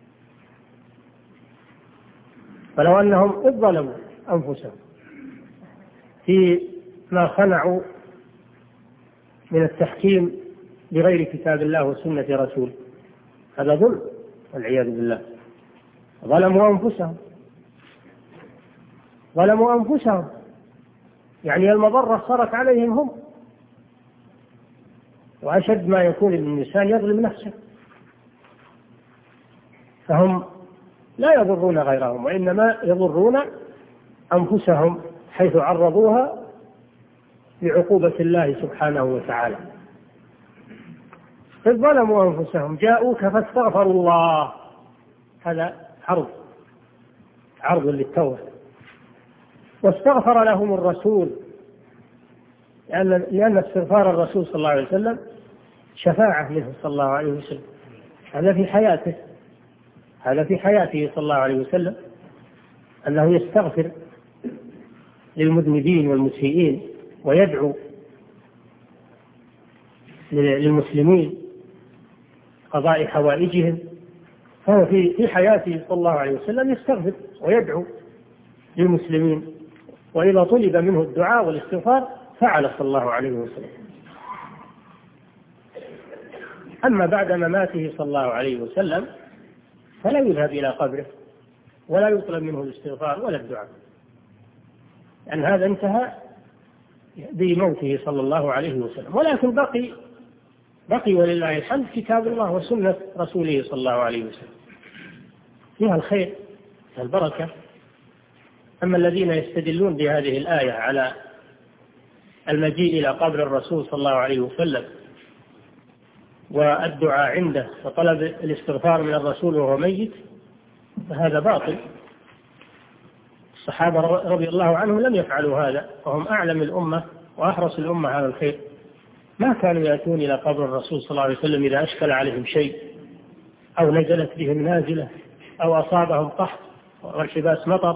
فلو أنهم إذ ظلموا أنفسهم في ما صنعوا من التحكيم بغير كتاب الله وسنة رسوله، هذا ظلم والعياذ بالله. ظلموا أنفسهم، ظلموا أنفسهم يعني المضرة صارت عليهم هم، وأشد ما يكون الإنسان يظلم نفسه. فهم لا يضرون غيرهم وإنما يضرون أنفسهم حيث عرضوها لعقوبة الله سبحانه وتعالى. إذ ظلموا أنفسهم جاءوك فاستغفروا الله، هذا عرض عرض للتوبة، واستغفر لهم الرسول، لأن لأن استغفار الرسول صلى الله عليه وسلم شفاعة منه صلى الله عليه وسلم. هذا في حياته هذا في حياته صلى الله عليه وسلم، أنه يستغفر للمذنبين والمسيئين ويدعو للمسلمين قضاء حوائجهم. فهو في في حياته صلى الله عليه وسلم يستغفر ويدعو للمسلمين، وإذا طلب منه الدعاء والاستغفار فعل صلى الله عليه وسلم. أما بعد مماته صلى الله عليه وسلم فلا يذهب إلى قبره ولا يطلب منه الاستغفار ولا الدعاء، لأن هذا انتهى بموته صلى الله عليه وسلم. ولكن بقي بقي ولله الحمد كتاب الله وسنة رسوله صلى الله عليه وسلم، فيها الخير والبركة. أما الذين يستدلون بهذه الآية على المجيء إلى قبر الرسول صلى الله عليه وسلم والدعاء عنده وطلب الاستغفار من الرسول وهو ميت، فهذا باطل. الصحابة رضي الله عنهم لم يفعلوا هذا، وهم أعلم الأمة وأحرص الأمة على الخير. ما كانوا يأتون إلى قبر الرسول صلى الله عليه وسلم إذا أشكل عليهم شيء أو نزلت بهم نازلة أو أصابهم قحط والتباس مطر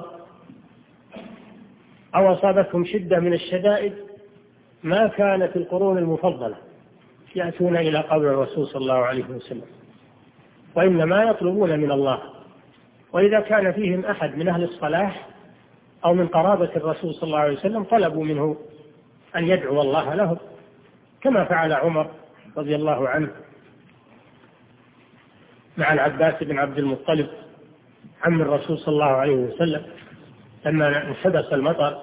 أو أصابتهم شدة من الشدائد. ما كانت القرون المفضلة يأتون إلى قبر الرسول صلى الله عليه وسلم، وإنما يطلبون من الله. وإذا كان فيهم أحد من أهل الصلاح أو من قرابة الرسول صلى الله عليه وسلم طلبوا منه أن يدعو الله لهم، كما فعل عمر رضي الله عنه مع العباس بن عبد المطلب عم الرسول صلى الله عليه وسلم لما انحدث المطر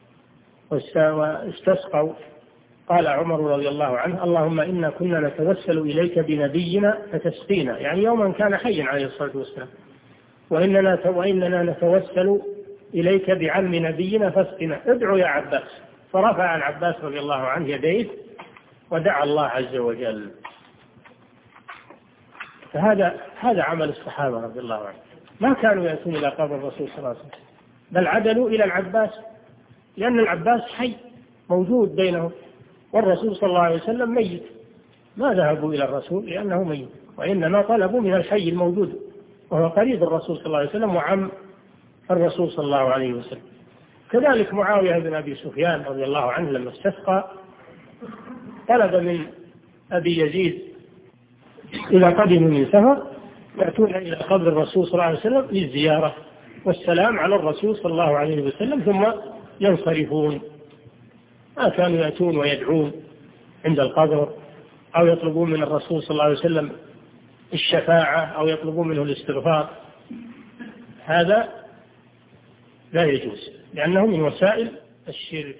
واستسقوا. قال عمر رضي الله عنه: اللهم إنا كنا نتوسل إليك بنبينا فتسقينا، يعني يوما كان حيا عليه الصلاة والسلام، وإننا, وإننا نتوسل إليك بعم نبينا فاسقنا، ادعو يا عباس. فرفع العباس رضي الله عنه يديه ودعا الله عز وجل. فهذا هذا عمل الصحابة رضي الله عنهم، ما كانوا يأتون إلى قبر الرسول صلى الله عليه وسلم، بل عدلوا إلى العباس، لأن العباس حي موجود بينهم، والرسول صلى الله عليه وسلم ميت، ما ذهبوا إلى الرسول لأنه ميت، وإنما طلبوا من الحي الموجود وهو قريب الرسول صلى الله عليه وسلم وعم الرسول صلى الله عليه وسلم. كذلك معاوية بن أبي سفيان رضي الله عنه لما استسقى طلب من أبي يزيد إذا قدموا من سفر يأتون إلى قبر الرسول صلى الله عليه وسلم للزيارة والسلام على الرسول صلى الله عليه وسلم ثم ينصرفون، ما كانوا يأتون ويدعون عند القبر أو يطلبون من الرسول صلى الله عليه وسلم الشفاعة أو يطلبون منه الاستغفار، هذا لا يجوز لأنه من وسائل الشرك.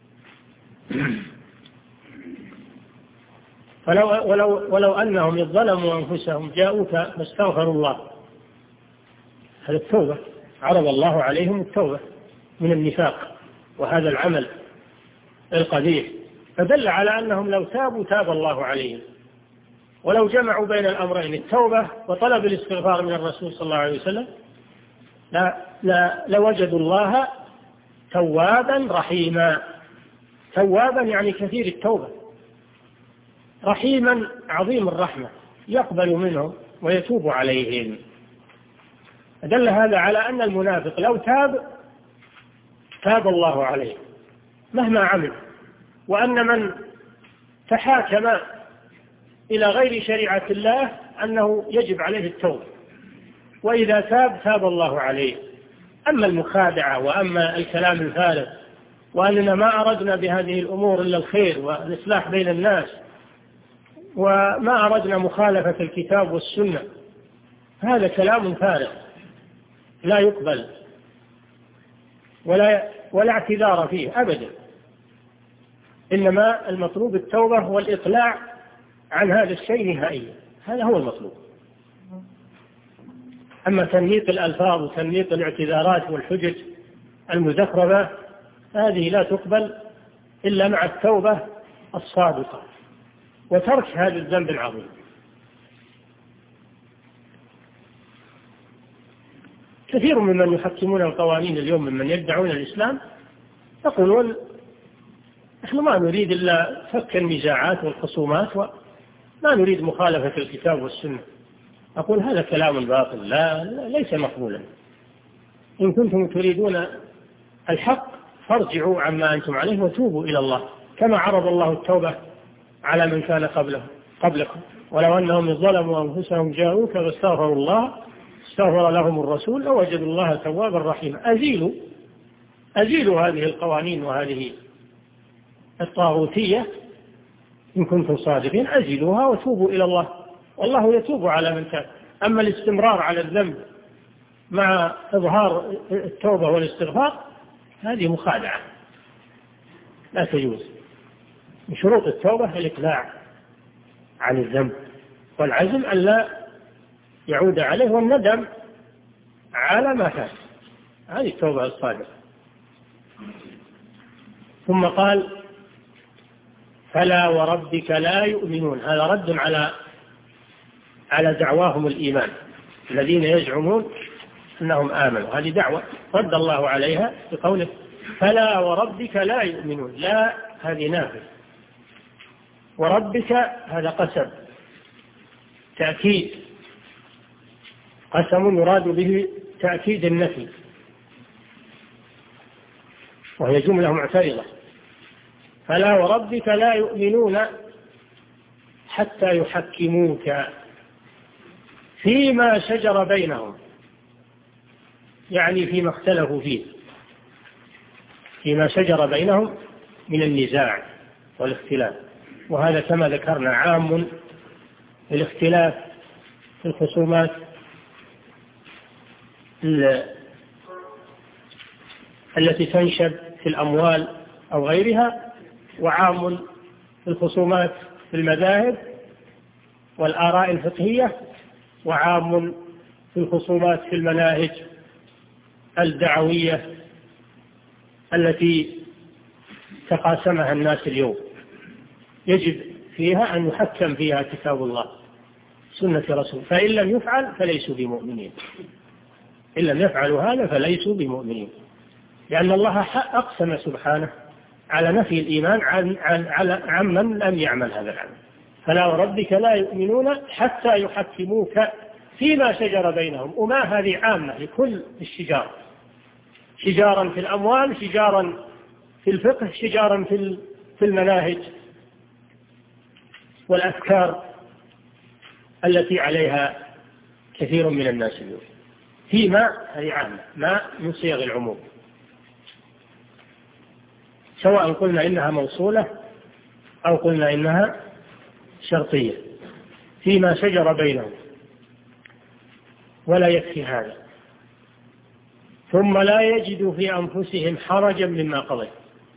فلو ولو, ولو أنهم إذ ظلموا أنفسهم جاءوك فاستغفروا الله، هذا التوبة، عرض الله عليهم التوبة من النفاق وهذا العمل القبيح، فدل على أنهم لو تابوا تاب الله عليهم، ولو جمعوا بين الأمرين التوبة وطلب الاستغفار من الرسول صلى الله عليه وسلم لا لا لوجدوا الله توابا رحيما. توابا يعني كثير التوبة، رحيما عظيم الرحمة، يقبل منهم ويتوب عليهم. دل هذا على أن المنافق لو تاب تاب الله عليه مهما عمل، وأن من تحاكم إلى غير شريعة الله أنه يجب عليه التوبة، وإذا تاب تاب الله عليه. أما المخادعة وأما الكلام الفارغ وأننا ما أردنا بهذه الأمور إلا الخير والإصلاح بين الناس وما أردنا مخالفة الكتاب والسنة، هذا كلام فارغ لا يقبل ولا ولا اعتذار فيه أبدا، إنما المطلوب التوبة والإقلاع عن هذا الشيء نهائيا، هذا هو المطلوب. أما تنميط الألفاظ وتنميط الاعتذارات والحجج المزخرفة هذه لا تقبل إلا مع التوبة الصادقة وترك هذا الذنب العظيم. كثير ممن يحكمون القوانين اليوم ممن يدعون الإسلام يقولون نحن ما نريد إلا فك النزاعات والخصومات وما نريد مخالفة الكتاب والسنة. أقول هذا كلام باطل، لا ليس مقبولا. إن كنتم تريدون الحق فارجعوا عما أنتم عليه وتوبوا إلى الله، كما عرض الله التوبة على من كان قبله قبلكم، ولو أنهم ظلموا أنفسهم جاءوك فاستغفروا الله استغفر لهم الرسول لوجدوا الله توابا رحيما. أزيلوا أزيلوا هذه القوانين وهذه الطاغوتية إن كنتم صادقين، أزيلوها وتوبوا إلى الله، والله يتوب على من تاب. أما الاستمرار على الذنب مع إظهار التوبة والاستغفار هذه مخادعة لا تجوز. من شروط التوبة الإقلاع عن الذنب والعزم أن لا يعود عليه والندم على ما فات، هذه التوبة الصادقة. ثم قال فلا وربك لا يؤمنون، هذا رد على على دعواهم الإيمان الذين يزعمون أنهم آمنوا، هذه دعوة رد الله عليها بقوله فلا وربك لا يؤمنون. لا هذه نافذ، وربك هذا قسم تأكيد، قسم يراد به تأكيد النفي وهي جملة معترضة. فلا وربك لا يؤمنون حتى يحكموك فيما شجر بينهم، يعني فيما اختلفوا فيه، فيما شجر بينهم من النزاع والاختلاف. وهذا كما ذكرنا عام الاختلاف في الخصومات التي تنشب في الأموال أو غيرها، وعام في الخصومات في المذاهب والآراء الفقهية، وعام في الخصومات في المناهج الدعوية التي تقاسمها الناس اليوم، يجب فيها أن يحكم فيها كتاب الله سنة رسول، فإن لم يفعل فليسوا بمؤمنين. إن لم يفعلوا هذا فليسوا بمؤمنين، لأن الله أقسم سبحانه على نفي الإيمان عن عن على عمن لم يعمل هذا العمل. فلا وربك لا يؤمنون حتى يحكموك فيما شجر بينهم. وما هذه عامة لكل الشجار، شجارا في الأموال، شجارا في الفقه، شجارا في في المناهج والأفكار التي عليها كثير من الناس اليوم. فيما هذه عامة، ما من صيغ العموم، سواء قلنا إنها موصولة أو قلنا إنها شرطية. فيما شجر بينهم. ولا يكفي هذا، ثم لا يجدوا في أنفسهم حرجا مما قضيت.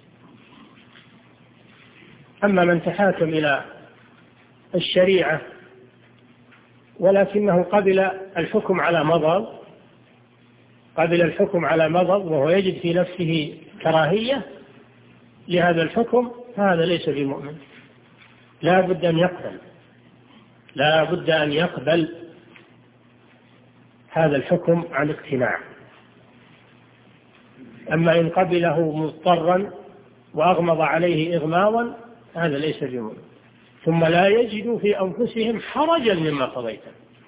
أما من تحاكم إلى الشريعة ولكنه قبل الحكم على مضض، قبل الحكم على مضض وهو يجد في نفسه كراهية لهذا الحكم، هذا ليس بمؤمن. لا بد أن يقبل، لا بد أن يقبل هذا الحكم عن اقتناع. أما إن قبله مضطرا وأغمض عليه إغماضا هذا ليس بمؤمن. ثم لا يجدوا في أنفسهم حرجا مما قضيت،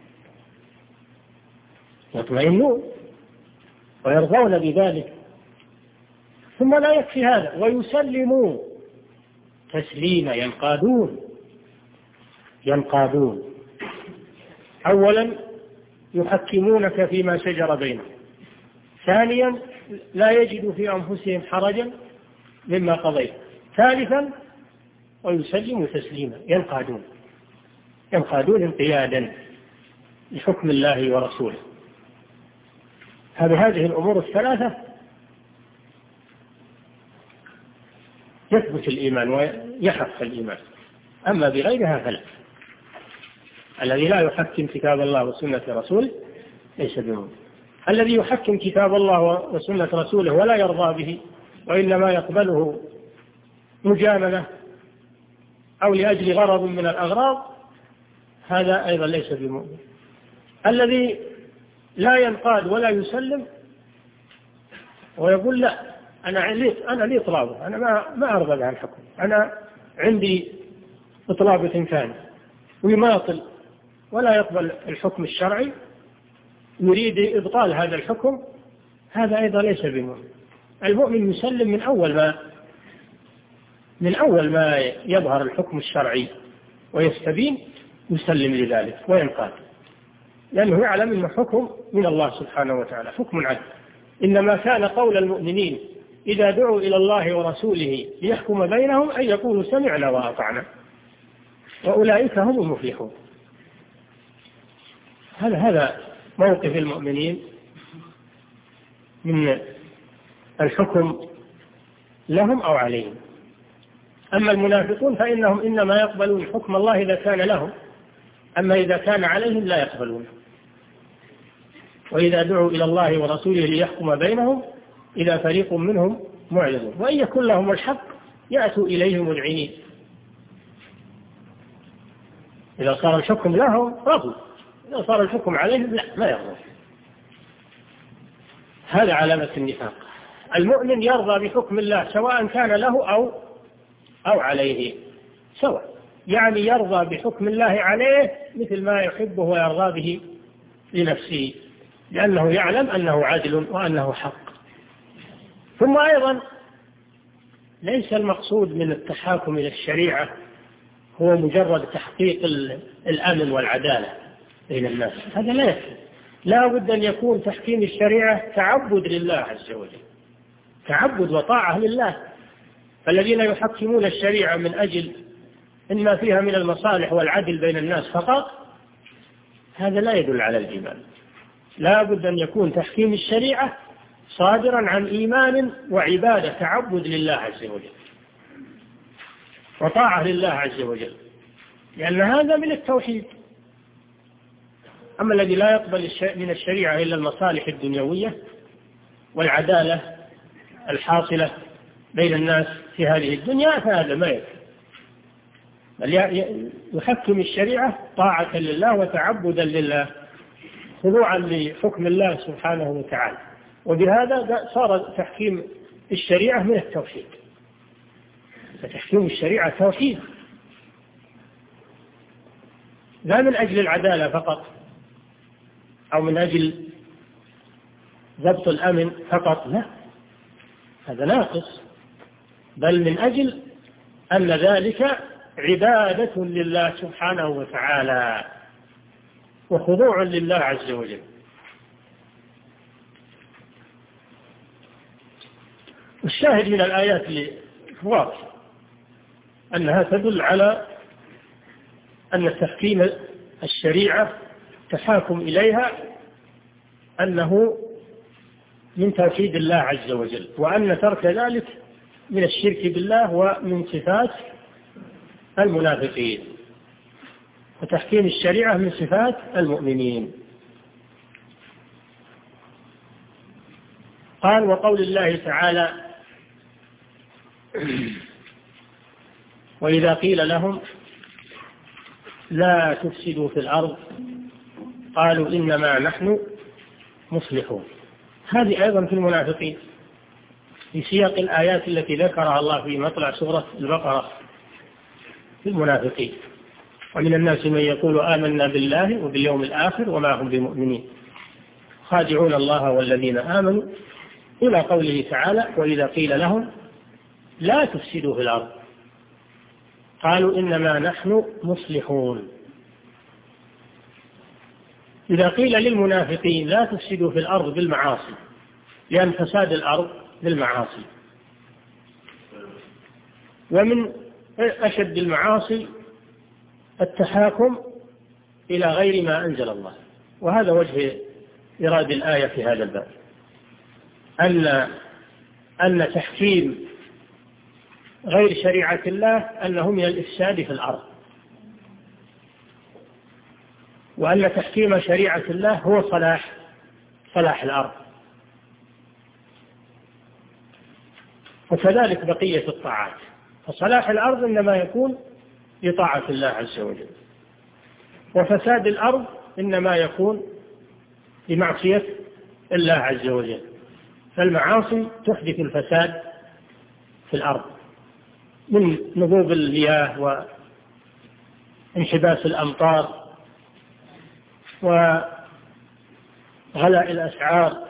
يطمئنون ويرضون بذلك. ثم لا يكفي هذا، ويسلموا تسليما، ينقادون ينقادون أولا يحكمونك فيما شجر بينهم، ثانيا لا يجدوا في أنفسهم حرجا مما قضيت، ثالثا ويسلموا تسليما، ينقادون ينقادون انقيادا لحكم الله ورسوله. هذه هذه الأمور الثلاثة يثبت الإيمان ويحق الإيمان. أما بغيرها فلا. الذي لا يحكم كتاب الله وسنة رسوله ليس بمؤمن. الذي يحكم كتاب الله وسنة رسوله ولا يرضى به وإنما يقبله مجاملة أو لأجل غرض من الأغراض، هذا أيضا ليس بمؤمن. الذي لا ينقاد ولا يسلم ويقول لا أنا لي أنا لي طلابه، أنا ما ما أرضى بهذا الحكم، أنا عندي طلابة ثاني، ويماطل ولا يقبل الحكم الشرعي، يريد إبطال هذا الحكم، هذا أيضا ليس بمؤمن. المؤمن يسلم من أول ما من أول ما يظهر الحكم الشرعي ويستبين، يسلم لذلك وينقاد، لأنه يعلم أنه حكم من الله سبحانه وتعالى، حكم عدل. إنما كان قول المؤمنين إذا دعوا إلى الله ورسوله ليحكم بينهم أن يقولوا سمعنا وأطعنا وأولئك هم المفلحون. هذا هذا موقف المؤمنين من الحكم لهم أو عليهم. أما المنافقون فإنهم إنما يقبلون حكم الله إذا كان لهم، أما إذا كان عليهم لا يقبلون. وإذا دعوا إلى الله ورسوله ليحكم بينهم إذا فريق منهم معرضون، وإن يكن لهم الحق يأتوا إليه مذعنين. إذا صار الحكم لهم رضوا، إذا صار الحكم عليهم لا ما يرضون. هذا علامة النفاق. المؤمن يرضى بحكم الله سواء كان له أو أو عليه سواء، يعني يرضى بحكم الله عليه مثل ما يحبه ويرضى به لنفسه، لأنه يعلم أنه عدل وأنه حق. ثم أيضا ليس المقصود من التحاكم إلى الشريعة هو مجرد تحقيق الأمن والعدالة بين الناس، هذا لا يكفي. لا بد أن يكون تحكيم الشريعة تعبد لله عز وجل، تعبد وطاعة لله. فالذين يحكمون الشريعة من أجل إن فيها من المصالح والعدل بين الناس فقط، هذا لا يدل على الإيمان. لا بد أن يكون تحكيم الشريعة صادرا عن إيمان وعبادة، تعبد لله عز وجل وطاعة لله عز وجل، لأن هذا من التوحيد. أما الذي لا يقبل من الشريعة إلا المصالح الدنيوية والعدالة الحاصلة بين الناس في هذه الدنيا فهذا ما يكفي، بل يحكم الشريعة طاعة لله وتعبدا لله خضوعا لحكم الله سبحانه وتعالى. وبهذا صار تحكيم الشريعة من التوحيد، فتحكيم الشريعة توحيد، لا من أجل العدالة فقط أو من أجل ضبط الأمن فقط، لا، هذا ناقص، بل من أجل أن ذلك عبادة لله سبحانه وتعالى وخضوع لله عز وجل. الشاهد من الآيات واضح أنها تدل على أن تحكيم الشريعة تحاكم إليها أنه من توحيد الله عز وجل، وأن ترك ذلك من الشرك بالله ومن صفات المنافقين، وتحكيم الشريعة من صفات المؤمنين. قال: وقول الله تعالى: وإذا قيل لهم لا تفسدوا في الأرض قالوا إنما نحن مصلحون. هذه أيضا في المنافقين في سياق الآيات التي ذكرها الله في مطلع سورة البقرة في المنافقين: ومن الناس من يقول آمنا بالله وباليوم الآخر وما هم بمؤمنين خادعون الله والذين آمنوا، إلى قوله تعالى: وإذا قيل لهم لا تفسدوا في الأرض قالوا إنما نحن مصلحون. إذا قيل للمنافقين لا تفسدوا في الأرض بالمعاصي، لأن فساد الأرض بالمعاصي، ومن أشد المعاصي التحاكم إلى غير ما أنزل الله. وهذا وجه إرادة الآية في هذا الباب، أن أن تحكيم غير شريعة الله أنه من الإفساد في الأرض، وأن تحكيم شريعة الله هو صلاح صلاح الأرض. وكذلك بقية الطاعات، فصلاح الأرض إنما يكون بطاعة الله عز وجل، وفساد الأرض إنما يكون بمعصية الله عز وجل. فالمعاصي تحدث الفساد في الأرض من نضوب المياه وانحباس الأمطار وغلاء الأسعار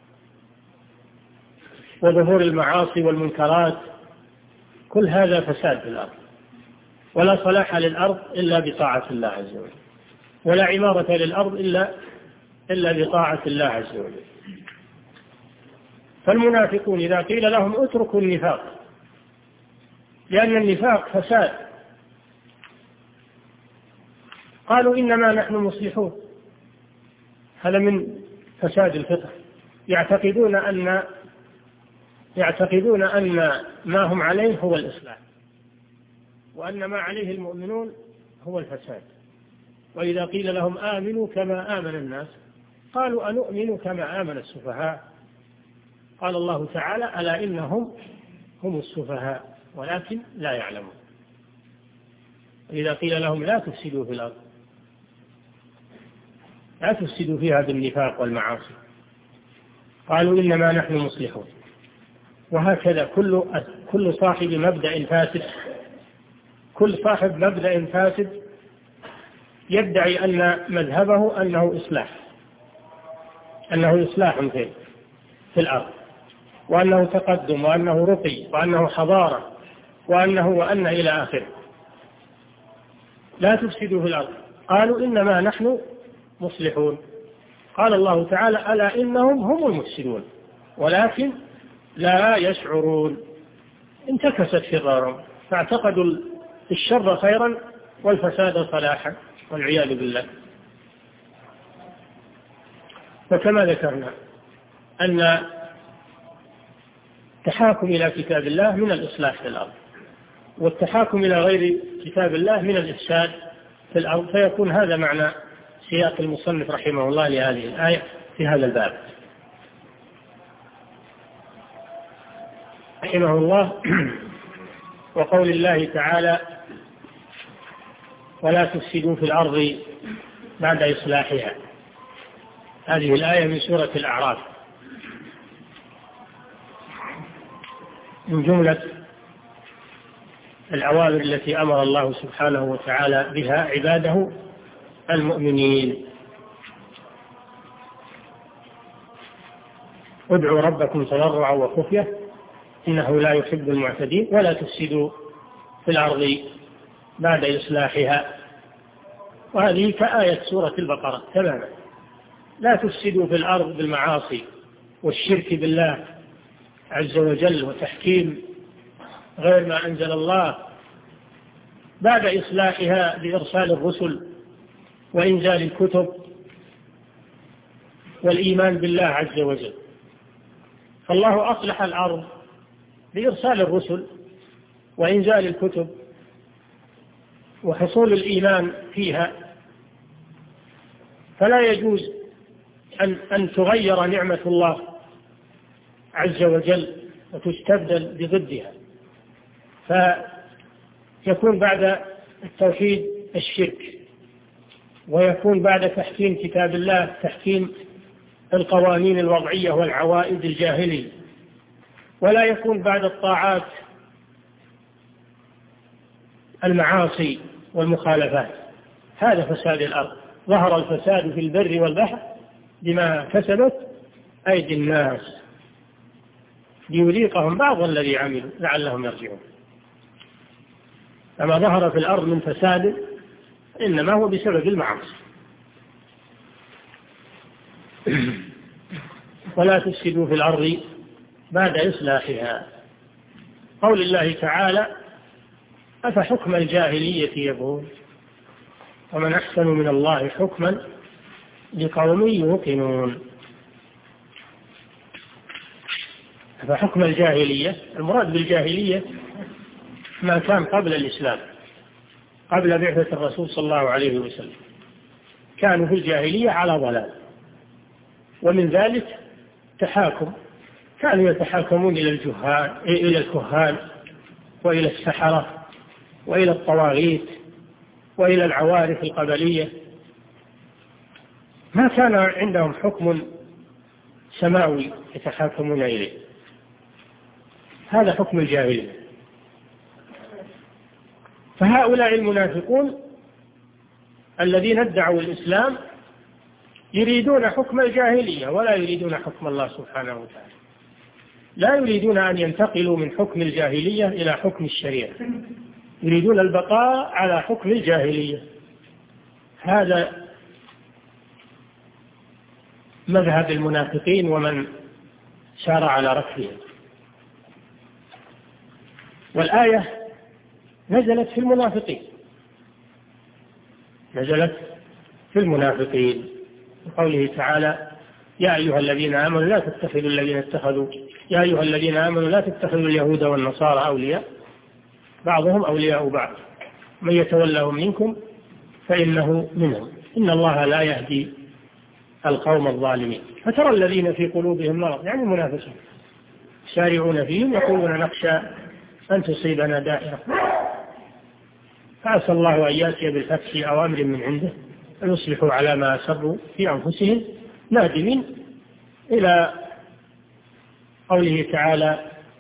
وظهور المعاصي والمنكرات، كل هذا فساد في الأرض. ولا صلاح للأرض إلا بطاعة الله عز وجل، ولا عمارة للأرض إلا إلا بطاعة الله عز وجل. فالمنافقون إذا قيل لهم اتركوا النفاق، لأن النفاق فساد، قالوا إنما نحن مصلحون. هذا من فساد الفطر، يعتقدون أن يعتقدون أن ما هم عليه هو الإصلاح، وأن ما عليه المؤمنون هو الفساد. وإذا قيل لهم آمنوا كما آمن الناس قالوا أنؤمن كما آمن السفهاء. قال الله تعالى: ألا إنهم هم السفهاء ولكن لا يعلمون. إذا قيل لهم لا تفسدوا في الأرض، لا تفسدوا فيها بالنفاق والمعاصي، قالوا إنما نحن مصلحون. وهكذا كل كل صاحب مبدأ فاسد، كل صاحب مبدأ فاسد يدعي أن مذهبه أنه إصلاح، أنه إصلاح في في الأرض، وأنه تقدم، وأنه رقي، وأنه حضارة، وأنه وأن إلى آخره. لا تفسدوا في الأرض قالوا إنما نحن مصلحون. قال الله تعالى: ألا إنهم هم المفسدون ولكن لا يشعرون. انتكست شرارهم، فاعتقدوا الشر خيرا والفساد صلاحا، والعياذ بالله. وكما ذكرنا أن التحاكم إلى كتاب الله من الإصلاح في الأرض، والتحاكم إلى غير كتاب الله من الإفساد في الأرض، فيكون هذا معنى سياق المصنف رحمه الله لهذه الآية في هذا الباب. رحمه الله: وقول الله تعالى: ولا تفسدوا في الأرض بعد إصلاحها. هذه الآية من سورة الأعراف، من جملة الأوامر التي أمر الله سبحانه وتعالى بها عباده المؤمنين. ادعوا ربكم تضرعا وخفية إنه لا يحب المعتدين ولا تفسدوا في الأرض بعد إصلاحها. وهذه كآية سورة البقرة تماما، لا تفسدوا في الأرض بالمعاصي والشرك بالله عز وجل وتحكيم غير ما أنزل الله بعد إصلاحها بإرسال الرسل وإنزال الكتب والإيمان بالله عز وجل. فالله أصلح الأرض بإرسال الرسل وإنزال الكتب وحصول الإيمان فيها، فلا يجوز أن, أن تغير نعمة الله عز وجل وتستبدل بضدها، فيكون بعد التوحيد الشرك، ويكون بعد تحكيم كتاب الله تحكيم القوانين الوضعية والعوائد الجاهلية، ولا يكون بعد الطاعات المعاصي والمخالفات. هذا فساد الأرض. ظهر الفساد في البر والبحر بما كسبت أيدي الناس ليذيقهم بعض الذي عملوا لعلهم يرجعون. فما ظهر في الأرض من فساد إنما هو بسبب المعاصي. ولا تفسدوا في الأرض بعد إصلاحها. قول الله تعالى أفحكم الجاهلية يبغون ومن أحسن من الله حكما لقوم يوقنون. أفحكم الجاهلية، المراد بالجاهلية ما كان قبل الإسلام، قبل بعثة الرسول صلى الله عليه وسلم، كانوا في الجاهلية على ضلال، ومن ذلك تحاكم، كانوا يتحاكمون إلى الجهال إلى الكهان وإلى السحرة وإلى الطواغيت وإلى العوارف القبلية. ما كان عندهم حكم سماوي يتحاكمون إليه. هذا حكم الجاهلية. فهؤلاء المنافقون الذين ادعوا الإسلام يريدون حكم الجاهلية ولا يريدون حكم الله سبحانه وتعالى، لا يريدون أن ينتقلوا من حكم الجاهلية إلى حكم الشريعة، يريدون البقاء على حكم الجاهلية. هذا مذهب المنافقين ومن سار على ركبهم. والآية نزلت في المنافقين، نزلت في المنافقين قوله تعالى يا أيها الذين آمنوا لا تتخذوا الذين اتخذوا يا أيها الذين آمنوا لا تتخذوا اليهود والنصارى أولياء بعضهم أولياء بعض من يتولهم منكم فإنه منهم إن الله لا يهدي القوم الظالمين. فترى الذين في قلوبهم مرض، يعني المنافقين، سارعون فيهم يقولون نخشى أن تصيبنا دائرة، فعسى الله أن يأتي بالفتح أو أمر من عنده فيصلحوا على ما أسروا في أنفسهم نادمين، إلى قوله تعالى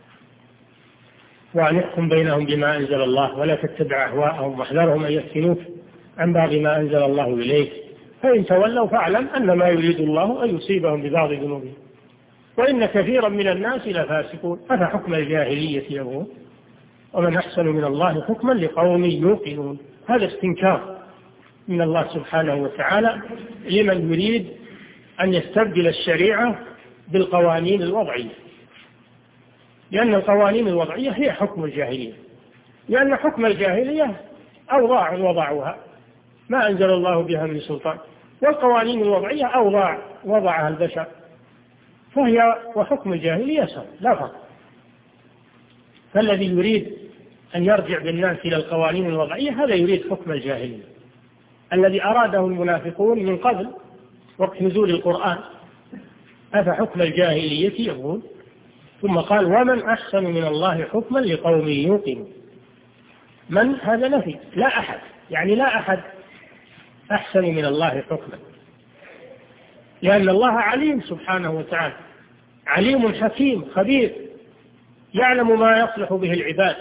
وأن يحكم بينهم بما أنزل الله ولا تتبع أهواءهم واحذرهم أن يفتنوك عن بعض ما أنزل الله إليك فإن تولوا فاعلم أن ما يريد الله أن يصيبهم ببعض ذنوبهم وإن كثيرا من الناس لفاسقون أفحكم الجاهلية يبغون ومن أحسن من الله حكما لقوم يوقنون. هذا استنكار من الله سبحانه وتعالى لمن يريد أن يستبدل الشريعة بالقوانين الوضعية، لأن القوانين الوضعية هي حكم الجاهلية، لأن حكم الجاهلية أوضاع وضعوها ما أنزل الله بها من سلطان، والقوانين الوضعية أوضاع وضعها البشر، فهي وحكم الجاهلية سواء لا فرق. فالذي يريد أن يرجع بالناس إلى القوانين الوضعية هذا يريد حكم الجاهلية الذي أراده المنافقون من قبل وقت نزول القرآن أفحكم الجاهلية يبغون، ثم قال ومن أحسن من الله حكما لقوم يوقنون. من هذا نفي، لا أحد، يعني لا أحد أحسن من الله حكما، لأن الله عليم سبحانه وتعالى، عليم حكيم خبير، يعلم ما يصلح به العباد،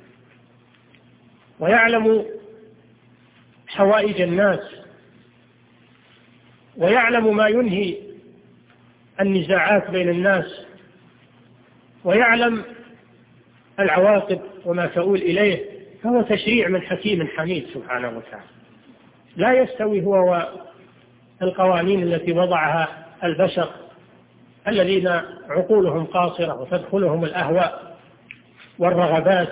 ويعلم حوائج الناس، ويعلم ما ينهي النزاعات بين الناس، ويعلم العواقب وما تؤول إليه. فهو تشريع من حكيم حميد سبحانه وتعالى. لا يستوي هو والقوانين التي وضعها البشر الذين عقولهم قاصرة وتدخلهم الأهواء والرغبات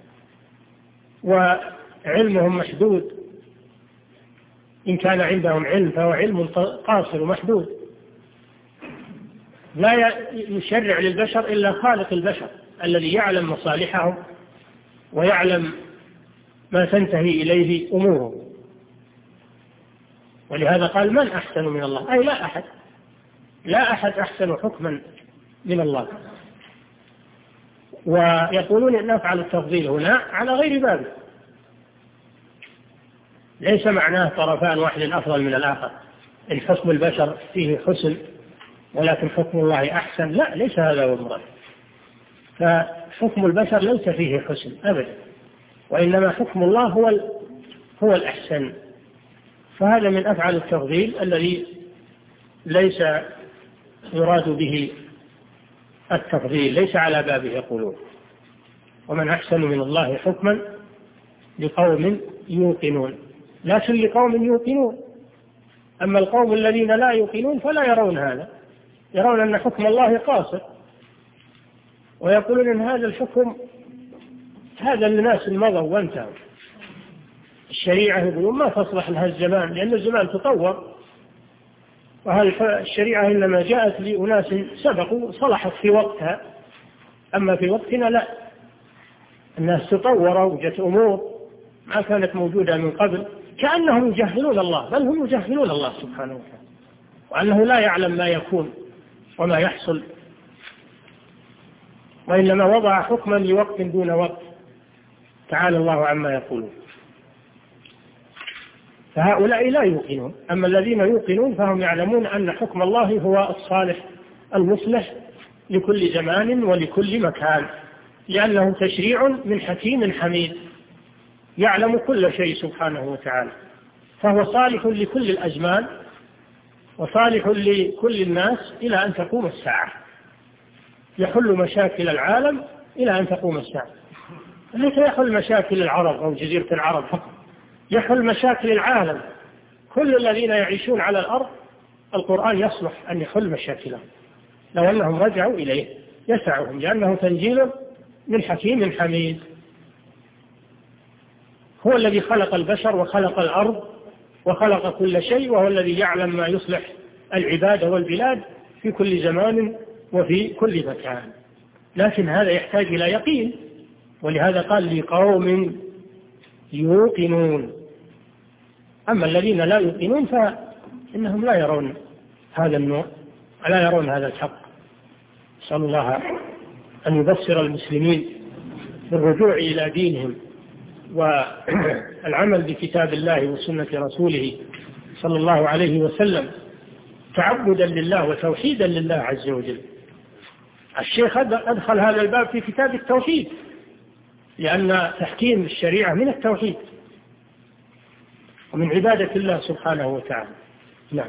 وعلمهم محدود. إن كان عندهم علم فهو علم قاصر ومحدود. لا يشرع للبشر إلا خالق البشر الذي يعلم مصالحهم ويعلم ما تنتهي إليه أمورهم. ولهذا قال: من أحسن من الله؟ أي لا أحد، لا أحد أحسن حكما من الله. ويقولون أن نفعل التفضيل هنا على غير بابه، ليس معناه طرفان واحد أفضل من الآخر، إن حكم البشر فيه حسن ولكن حكم الله أحسن، لا، ليس هذا هو المراد. فحكم البشر ليس فيه حسن أبدا، وإنما حكم الله هو هو الأحسن. فهذا من أفعال التفضيل الذي ليس يراد به التفضيل، ليس على بابه يقولون. ومن أحسن من الله حكما لقوم يوقنون، لكن لقوم يوقنون. أما القوم الذين لا يوقنون فلا يرون هذا، يرون أن حكم الله قاصر، ويقولون أن هذا الحكم هذا للناس مضوا وانتهوا. الشريعة يقولون ما تصلح لها الزمان، لأن الزمان تطور، وهذه الشريعة إنما جاءت لأناس سبقوا صلحت في وقتها، أما في وقتنا لا، الناس تطوروا وجت أمور ما كانت موجودة من قبل، كأنهم يجهلون الله، بل هم يجهلون الله سبحانه وتعالى، وأنه لا يعلم ما يكون وما يحصل، وإنما وضع حكما لوقت دون وقت، تعالى الله عما يقولون. فهؤلاء لا يوقنون. أما الذين يوقنون فهم يعلمون أن حكم الله هو الصالح المصلح لكل زمان ولكل مكان، لأنه تشريع من حكيم حميد يعلم كل شيء سبحانه وتعالى، فهو صالح لكل الأزمان وصالح لكل الناس إلى أن تقوم الساعة، يحل مشاكل العالم إلى أن تقوم الساعة. ليس يحل مشاكل العرب أو جزيرة العرب فقط، يحل مشاكل العالم، كل الذين يعيشون على الأرض القرآن يصلح أن يحل مشاكلهم لو أنهم رجعوا إليه يسعهم، لأنه تنزيل من حكيم حميد. هو الذي خلق البشر وخلق الأرض وخلق كل شيء، وهو الذي يعلم ما يصلح العباد والبلاد في كل زمان وفي كل مكان. لكن هذا يحتاج إلى يقين، ولهذا قال لقوم يوقنون. أما الذين لا يوقنون فإنهم لا يرون هذا النوع، لا يرون هذا الحق. نسأل الله أن يبصر المسلمين بالرجوع إلى دينهم والعمل بكتاب الله وسنة رسوله صلى الله عليه وسلم تعبدا لله وتوحيدا لله عز وجل. الشيخ أدخل هذا الباب في كتاب التوحيد، لأن تحكيم الشريعة من التوحيد ومن عبادة الله سبحانه وتعالى. نعم.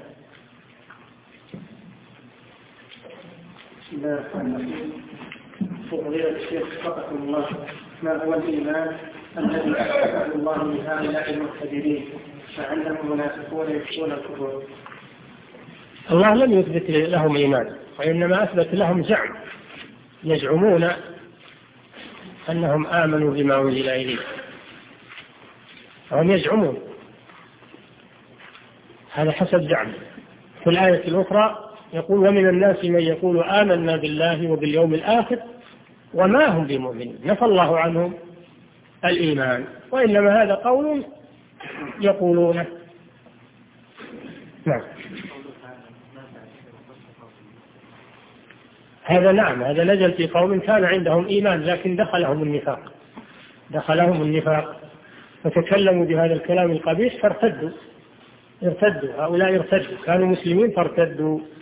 بسم الله الرحمن الرحيم. فضيلة الشيخ وفقكم الله، ما هو الإيمان الذي أثبته الله لهؤلاء المعتذرين فعندهم منافقون يخشون الكفر؟ الله لم يثبت لهم إيمان، وإنما أثبت لهم زعم، يزعمون أنهم آمنوا بما أنزل إليه، وهم يزعمون هذا حسب زعم. في الآية الأخرى يقول: ومن الناس من يقول آمنا بالله وباليوم الآخر وما هم بمؤمنين. نفى الله عنهم الإيمان، وإنما هذا قول يقولونه. نعم. هذا نعم، هذا نزل في قوم كان عندهم إيمان لكن دخلهم النفاق، دخلهم النفاق فتكلموا بهذا الكلام القبيح فارتدوا، ارتدوا هؤلاء ارتدوا، كانوا مسلمين فارتدوا.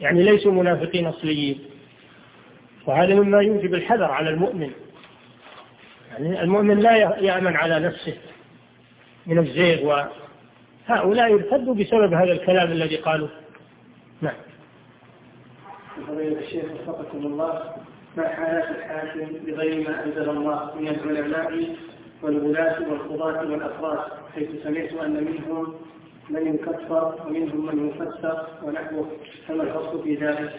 يعني ليسوا منافقين أصليين، وهذا مما يوجب الحذر على المؤمن. يعني المؤمن لا يأمن على نفسه من الزيغ، وهؤلاء يرتدوا بسبب هذا الكلام الذي قالوا. نعم. فضيلة الشيخ وفقكم الله، ما حالات الحاكم بغير ما أنزل الله من العلماء والولاة والقضاة والأفراد، حيث سمعت أن منهم من يكفر ومنهم من يفسر ونحوه، فما الفصل في ذلك؟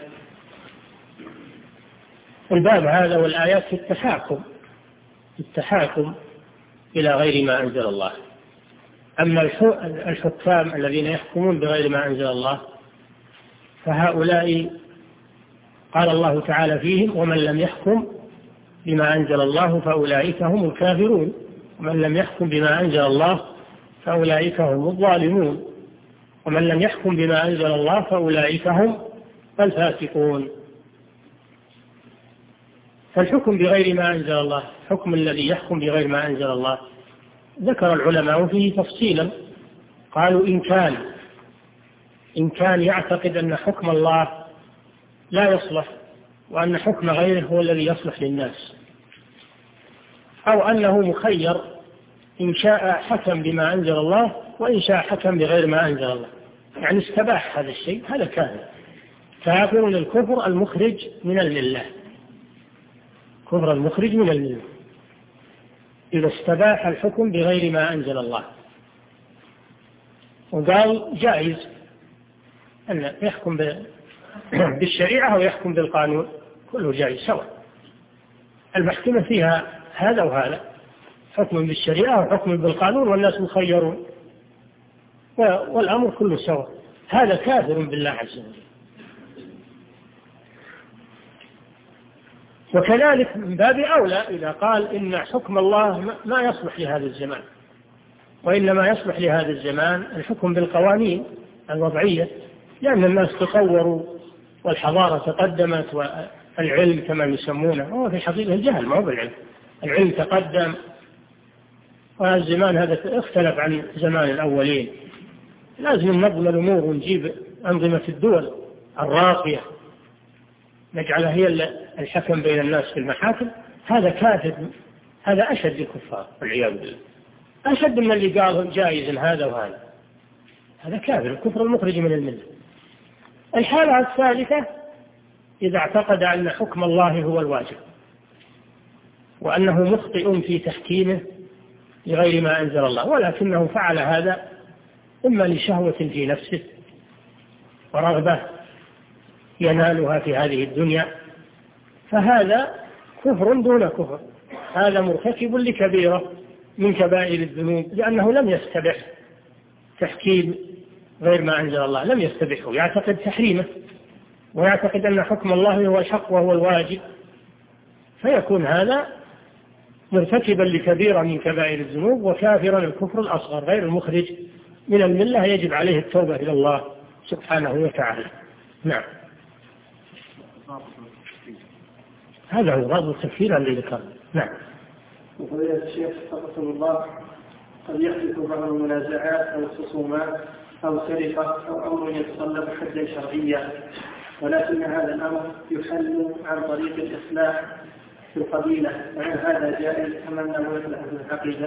الباب هذا والآيات في التحاكم التحاكم إلى غير ما أنزل الله. أما الحكام الذين يحكمون بغير ما أنزل الله فهؤلاء قال الله تعالى فيهم: ومن لم يحكم بما أنزل الله فأولئك هم الكافرون، ومن لم يحكم بما أنزل الله فأولئك هم الظالمون، ومن لم يحكم بما أنزل الله فأولئك هم الفاسقون. فالحكم بغير ما أنزل الله، حكم الذي يحكم بغير ما أنزل الله، ذكر العلماء فيه تفصيلا. قالوا إن كان إن كان يعتقد أن حكم الله لا يصلح وأن حكم غيره هو الذي يصلح للناس، أو أنه مخير إن شاء حكم بما أنزل الله وإن شاء حكم بغير ما أنزل الله، يعني استباح هذا الشيء، هذا كافر كافر الكفر المخرج من الملة، كفر المخرج من الملة إذا استباح الحكم بغير ما أنزل الله. وقال جائز أن يحكم بالشريعة أو يحكم بالقانون، كله جائز سواء. المحكمة فيها هذا وهذا، حكم بالشريعة وحكم بالقانون، والناس مخيرون، والأمر كله سواء. هذا كافر بالله عز وجل. وكذلك من باب أولى إذا قال إن حكم الله ما يصلح لهذا الزمان، وإنما يصلح لهذا الزمان الحكم بالقوانين الوضعية، لأن الناس تطوروا والحضارة تقدمت والعلم كما يسمونه، هو في حقيقة الجهل ما هو بالعلم، العلم تقدم والزمان هذا اختلف عن زمان الأولين. لازم ننظم الأمور ونجيب أنظمة الدول الراقية نجعلها هي الحكم بين الناس في المحاكم. هذا كافر، هذا أشد الكفار والعياذ بالله، أشد من اللي قالهم جائز هذا وهذا. هذا كافر الكفر المخرج من الملة. الحالة الثالثة إذا اعتقد أن حكم الله هو الواجب وأنه مخطئ في تحكيمه لغير ما أنزل الله، ولكنه فعل هذا إما لشهوة في نفسه ورغبة ينالها في هذه الدنيا، فهذا كفر دون كفر، هذا مرتكب لكبيرة من كبائر الذنوب، لأنه لم يستبح تحكيم غير ما أنزل الله، لم يستبحه، يعتقد تحريمه ويعتقد أن حكم الله هو الحق وهو الواجب، فيكون هذا مرتكبا لكبيرة من كبائر الذنوب وكافرا الكفر الأصغر غير المخرج من الملة، يجب عليه التوبة إلى الله سبحانه وتعالى. نعم، هذا هو رابط التكفير الذي ذكر. نعم. وفضيلة الشيخ حفظكم الله، قد يحدث بعض المنازعات أو الخصومات أو سرقة أو أمر يتطلب حدا شرعيا، ولكن هذا الأمر يحل عن طريق الإصلاح في القبيلة، وهل هذا جائز أم أنه يصلح في العقيدة؟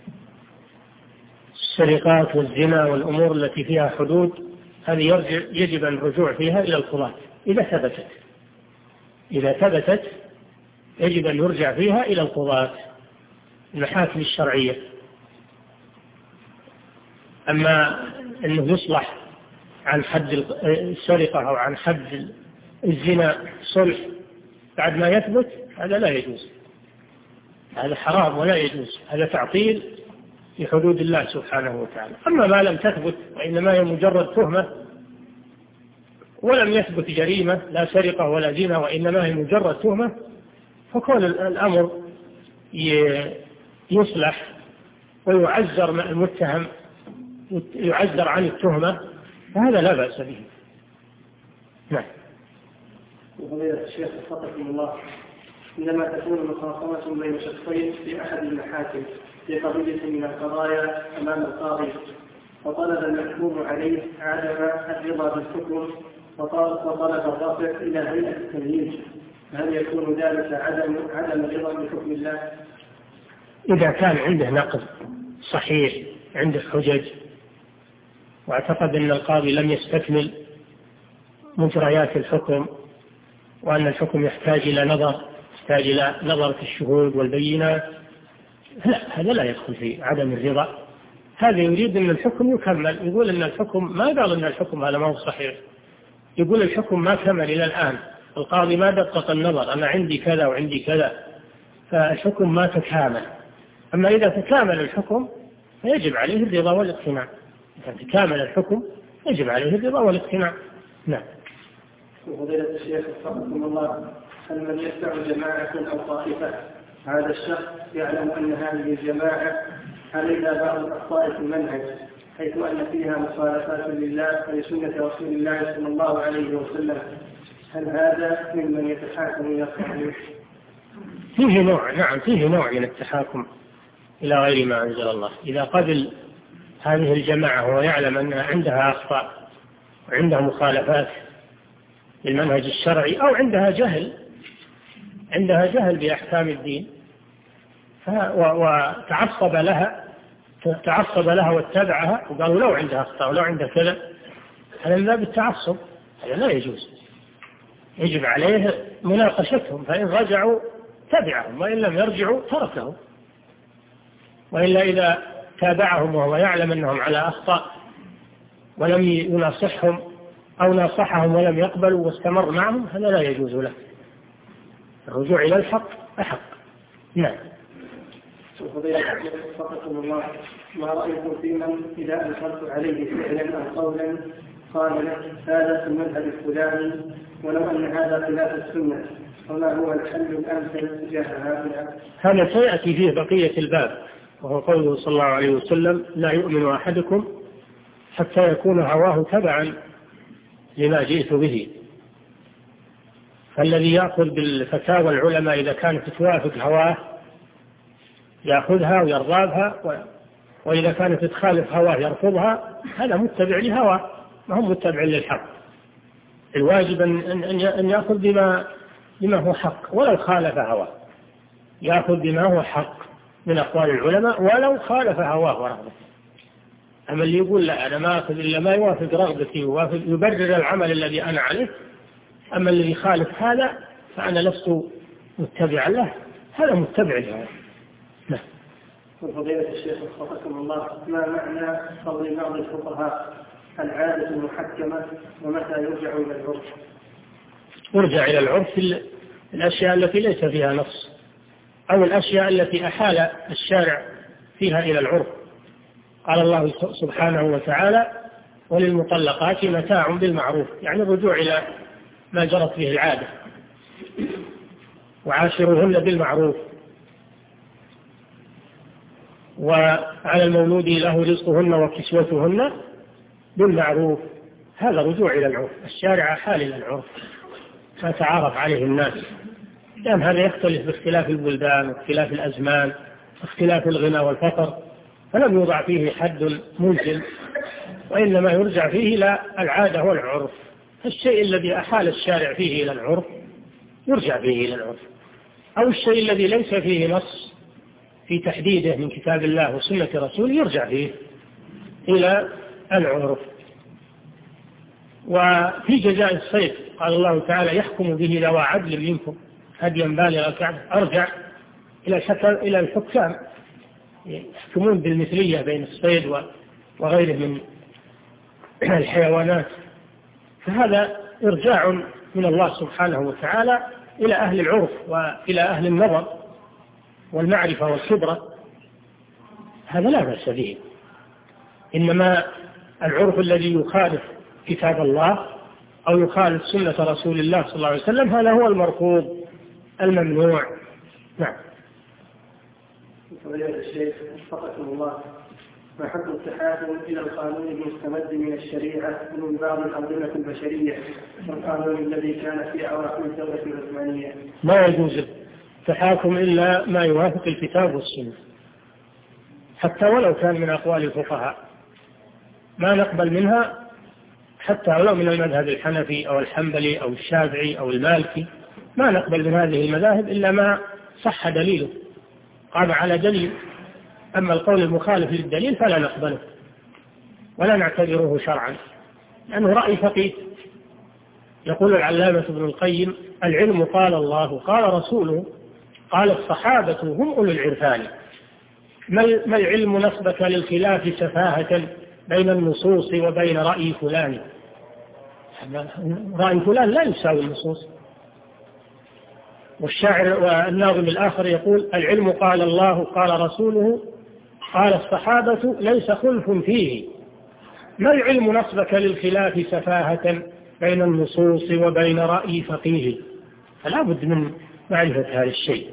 السرقات والزنا والأمور التي فيها حدود هذه يرجع يجب الرجوع فيها إلى القضاة إذا ثبتت إذا ثبتت يجب أن يرجع فيها إلى القضاة المحاكم الشرعية. أما أنه يصلح عن حد السرقة أو عن حد الزنا صلح بعد ما يثبت، هذا لا يجوز، هذا حرام ولا يجوز، هذا تعطيل لحدود الله سبحانه وتعالى. أما ما لم تثبت وإنما هي مجرد تهمة ولم يثبت جريمة لا سرقة ولا زنا وإنما هي مجرد تهمة، فكون الأمر يصلح ويعذر المتهم يعذر عن التهمة، فهذا لا بأس به. نعم. وفضيلة الشيخ وفقكم الله، عندما تكون مخاصمة بين شخصين في أحد المحاكم في قضية من القضايا أمام القاضي، وطلب المحكوم عليه عدم الرضا بالحكم وطلب الرافع إلى هيئة التمييز، هل يكون ذلك عدم عدم رضا بحكم الله؟ إذا كان عنده نقد صحيح، عنده حجج، واعتقد أن القاضي لم يستكمل مجريات الحكم، وأن الحكم يحتاج إلى نظر يحتاج إلى نظر في الشهود والبينات، لا، هذا لا يدخل في عدم الرضا. هذا يريد أن الحكم يكمل، يقول أن الحكم ما قال أن الحكم هذا ما هو صحيح، يقول الحكم ما كمل إلى الآن، القاضي ما دقق النظر، أنا عندي كذا وعندي كذا، فالحكم ما تكامل. أما إذا تكامل الحكم فيجب عليه الرضا والاقتناع، إذا تكامل الحكم يجب عليه الرضا والاقتناع. نعم. فضيلة الشيخ وفقكم الله، هل من يتبع جماعة أو طائفة هذا الشخص يعلم أن هذه الجماعة عليها بعض الأخطاء في المنهج، حيث أن فيها مخالفات لله ولسنة رسول الله صلى الله عليه وسلم، هل هذا ممن يتحاكم إلى الصحيح؟ فيه نوع، نعم فيه نوع من التحاكم إلى غير ما أنزل الله. إذا قبل هذه الجماعة ويعلم أن عندها أخطاء وعندها مخالفات للمنهج الشرعي، أو عندها جهل عندها جهل بأحكام الدين وتعصب لها تعصب لها واتبعها وقالوا لو عندها أخطاء ولو عندها كذا، هذا من باب التعصب، هذا لا يجوز، يجب عليه مناقشتهم، فإن رجعوا تبعهم، وإن لم يرجعوا تركهم. وإلا إذا تابعهم وهو يعلم أنهم على أخطاء ولم يناصحهم أو ناصحهم ولم يقبلوا واستمر معهم، هذا لا يجوز له. الرجوع إلى الحق أحق. نعم. الله، ما رأيكم في من إذا أنكرت عليه فعلا أو قولا قال لك هذا في المذهب الفلاني ولو أن هذا خلاف السنة، وما هو الحل الأمثل تجاه هذا؟ هذا سيأتي فيه بقية الباب، وهو قوله صلى الله عليه وسلم: لا يؤمن أحدكم حتى يكون هواه تبعا لما جئت به. فالذي يأخذ بالفتاوى العلماء إذا كانت توافق هواه يأخذها ويرغبها، وإذا كانت تخالف هواه يرفضها، هذا متبع لهواه ما هو متبع للحق. الواجب أن يأخذ بما, بما هو حق ولو خالف هواه، يأخذ بما هو حق من أقوال العلماء ولو خالف هواه ورغبته. أما اللي يقول لا أنا ما أخذ إلا ما يوافق رغبتي ويوافق يبرر العمل الذي أنا عليه، أما الذي يخالف هذا فأنا لست متبعا له، هذا متبع له. نعم. فضيلة الشيخ وفقكم الله، ما معنى قول بعض الفقهاء العادة المحكمة ومتى يرجع إلى العرف؟ يرجع إلى العرف في الأشياء التي ليس فيها نص، أو الأشياء التي أحال الشارع فيها إلى العرف. قال الله سبحانه وتعالى: وللمطلقات متاع بالمعروف، يعني الرجوع إلى ما جرت به العادة. وعاشروهن بالمعروف، وعلى المولود له رزقهن وكسوتهن بالمعروف. هذا رجوع إلى العرف، الشارع حال إلى العرف ما تعارف عليه الناس، لأن هذا يختلف باختلاف البلدان واختلاف الأزمان واختلاف الغنى والفقر، فلم يوضع فيه حد ملزم، وإنما يرجع فيه إلى العادة والعرف. الشيء الذي أحال الشارع فيه إلى العرف يرجع فيه إلى العرف، أو الشيء الذي ليس فيه نص في تحديده من كتاب الله وسنة رسوله يرجع فيه إلى العرف. وفي جزاء الصيد قال الله تعالى: يحكم به ذوى عدل منكم هديا بالغ الكعبة. أرجع إلى إلى الحكام يحكمون بالمثلية بين الصيد وغيره من الحيوانات، فهذا إرجاع من الله سبحانه وتعالى إلى أهل العرف وإلى أهل النظر والمعرفة والخبرة، هذا لا بأس به. إنما العرف الذي يخالف كتاب الله أو يخالف سنة رسول الله صلى الله عليه وسلم هذا هو المرفوض الممنوع. نعم. فضيلة الشيخ وفقكم الله، ما حكم التحاكم إلى القانون المستمد من الشريعة ومن بعض الأنظمة البشرية والقانون الذي كان في أواخر الدولة العثمانية؟ ما يجوز التحاكم إلا ما يوافق الكتاب والسنة، حتى ولو كان من أقوال الفقهاء ما نقبل منها حتى ولو من المذهب الحنفي أو الحنبلي أو الشافعي أو المالكي، ما نقبل من هذه المذاهب إلا ما صح دليله، قام على دليل. أما القول المخالف للدليل فلا نقبله ولا نعتبره شرعا، لأنه رأي فقيه. يقول العلامة ابن القيم: العلم قال الله قال رسوله قال الصحابة هم أولو العرفان، ما العلم نسبك للخلاف سفاهة بين النصوص وبين رأي فلان. رأي فلان لا يساوي النصوص. والشاعر والناظم الآخر يقول: العلم قال الله قال رسوله قال الصحابة ليس خلف فيه، ما العلم نسبك للخلاف سفاهة بين النصوص وبين رأي فقيه. فلا بد من معرفة هذا الشيء.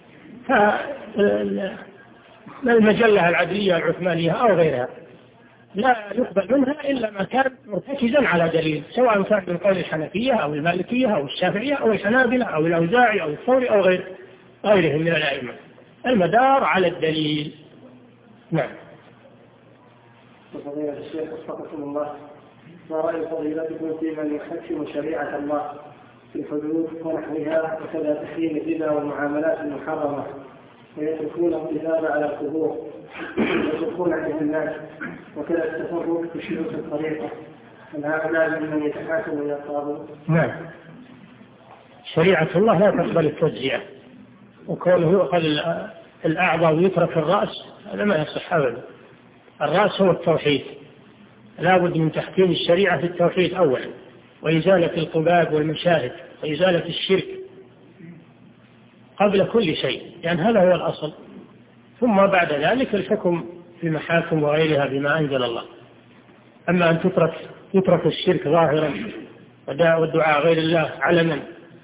فالمجلة العدلية العثمانية أو غيرها لا يقبل منها إلا ما كان مرتكزا على دليل، سواء كان من قول الحنفية أو المالكية أو الشافعية أو الحنابلة أو الأوزاعي أو الثوري أو غير غيرهم من الأئمة. المدار على الدليل. نعم. فضيلة الشيخ وفقكم الله، ما رأي فضيلتكم في من يحكم شريعة الله في الحدود ونحوها وكذا تحريم الربا والمعاملات المحرمة ويتركون الكتاب على القبور ويتركون عند الناس وكذا التفرق في شروط الطريقة، هل هؤلاء ممن يتحاكم إلى الطاغوت؟ نعم. شريعة الله لا تقبل التجزئة، وكونه يؤخذ الأعضاء ويترك الرأس هذا ما يصح أبدا. الرأس هو التوحيد، لا بد من تحكيم الشريعة في التوحيد أولا، وإزالة القباب والمشاهد وإزالة الشرك قبل كل شيء، لأن يعني هذا هو الأصل، ثم بعد ذلك الحكم في المحاكم وغيرها بما أنزل الله. أما أن تترك يترك الشرك ظاهرا والدعاء غير الله علنا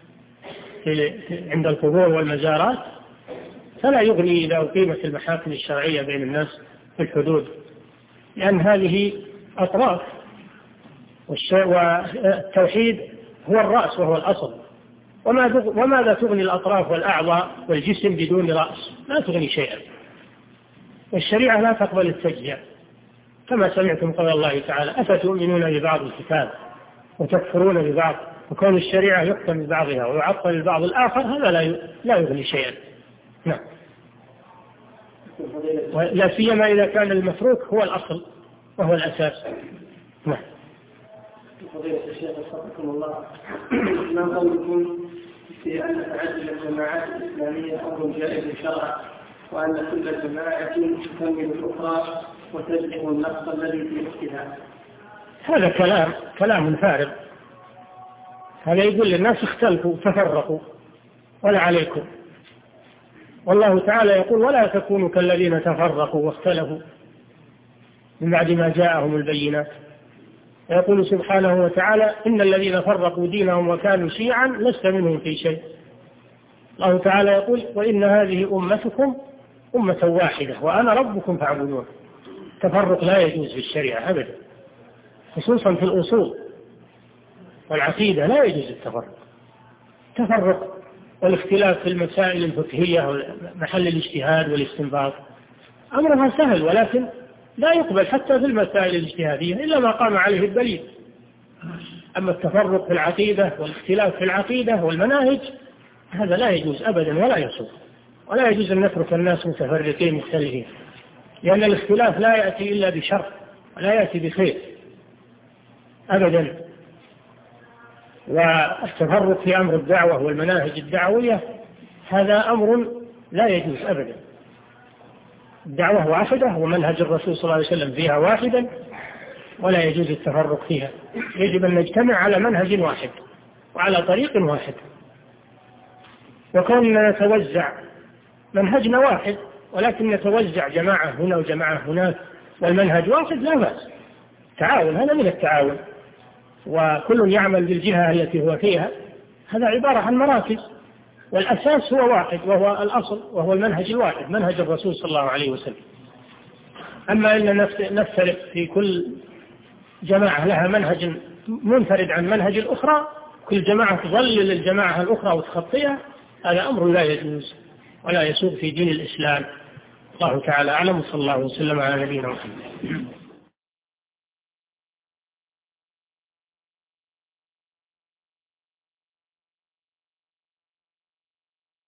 عند القبور والمزارات فلا يغني إذا أقيمت المحاكم الشرعية بين الناس في الحدود، لأن هذه أطراف، والتوحيد هو الرأس وهو الأصل. وماذا تغني الأطراف والأعضاء والجسم بدون رأس؟ لا تغني شيئا. والشريعة لا تقبل التجزئة، كما سمعتم قول الله تعالى: أفتؤمنون ببعض الكتاب وتكفرون ببعض. وكون الشريعة يحكم ببعضها ويعطل البعض الآخر هذا لا يغني شيئا. نعم. لا سيما إذا كان المتروك هو الأصل وهو الأساس. نعم. فضيلة الشيخ وفقكم الله، ما قولكم في أن تعدد الجماعات الإسلامية أمر جائز شرعا، وأن كل جماعة تكمل الأخرى وتجلب النقص الذي في اختها؟ هذا كلام كلام فارغ. هذا يقول للناس اختلفوا تفرقوا ولا عليكم، والله تعالى يقول: ولا تكونوا كالذين تفرقوا واختلفوا من بعد ما جاءهم البينات. يقول سبحانه وتعالى: إن الذين فرقوا دينهم وكانوا شيعا لست منهم في شيء. الله تعالى يقول: وإن هذه أمتكم أمة واحدة وأنا ربكم فاعبدون. التفرق لا يجوز في الشريعة أبدا، خصوصا في الأصول والعقيدة لا يجوز التفرق. التفرق والاختلاف في المسائل الفقهية محل الاجتهاد والاستنباط أمرها سهل، ولكن لا يقبل حتى في المسائل الاجتهادية إلا ما قام عليه الدليل. أما التفرق في العقيدة والاختلاف في العقيدة والمناهج هذا لا يجوز أبدا ولا يصح، ولا يجوز أن نترك الناس متفرقين مختلفين، لأن الاختلاف لا يأتي إلا بشر ولا يأتي بخير أبدا. والتفرق في أمر الدعوة والمناهج الدعوية هذا أمر لا يجوز أبدا. الدعوة واحدة ومنهج الرسول صلى الله عليه وسلم فيها واحدا، ولا يجوز التفرق فيها. يجب أن نجتمع على منهج واحد وعلى طريق واحد. وكوننا نتوزع منهجنا واحد ولكن نتوزع جماعة هنا وجماعة هناك والمنهج واحد لا بأس، تعاون، هذا من التعاون، وكل يعمل بالجهة التي هو فيها، هذا عبارة عن مراكز، والأساس هو واحد وهو الأصل وهو المنهج الواحد، منهج الرسول صلى الله عليه وسلم. أما أن نفترق في كل جماعة لها منهج منفرد عن منهج الأخرى، كل جماعة تظلل الجماعة الأخرى وتخطيها، هذا أمر لا يجوز ولا يسوغ في دين الإسلام. الله تعالى أعلم، صلى الله وسلم على نبينا محمد.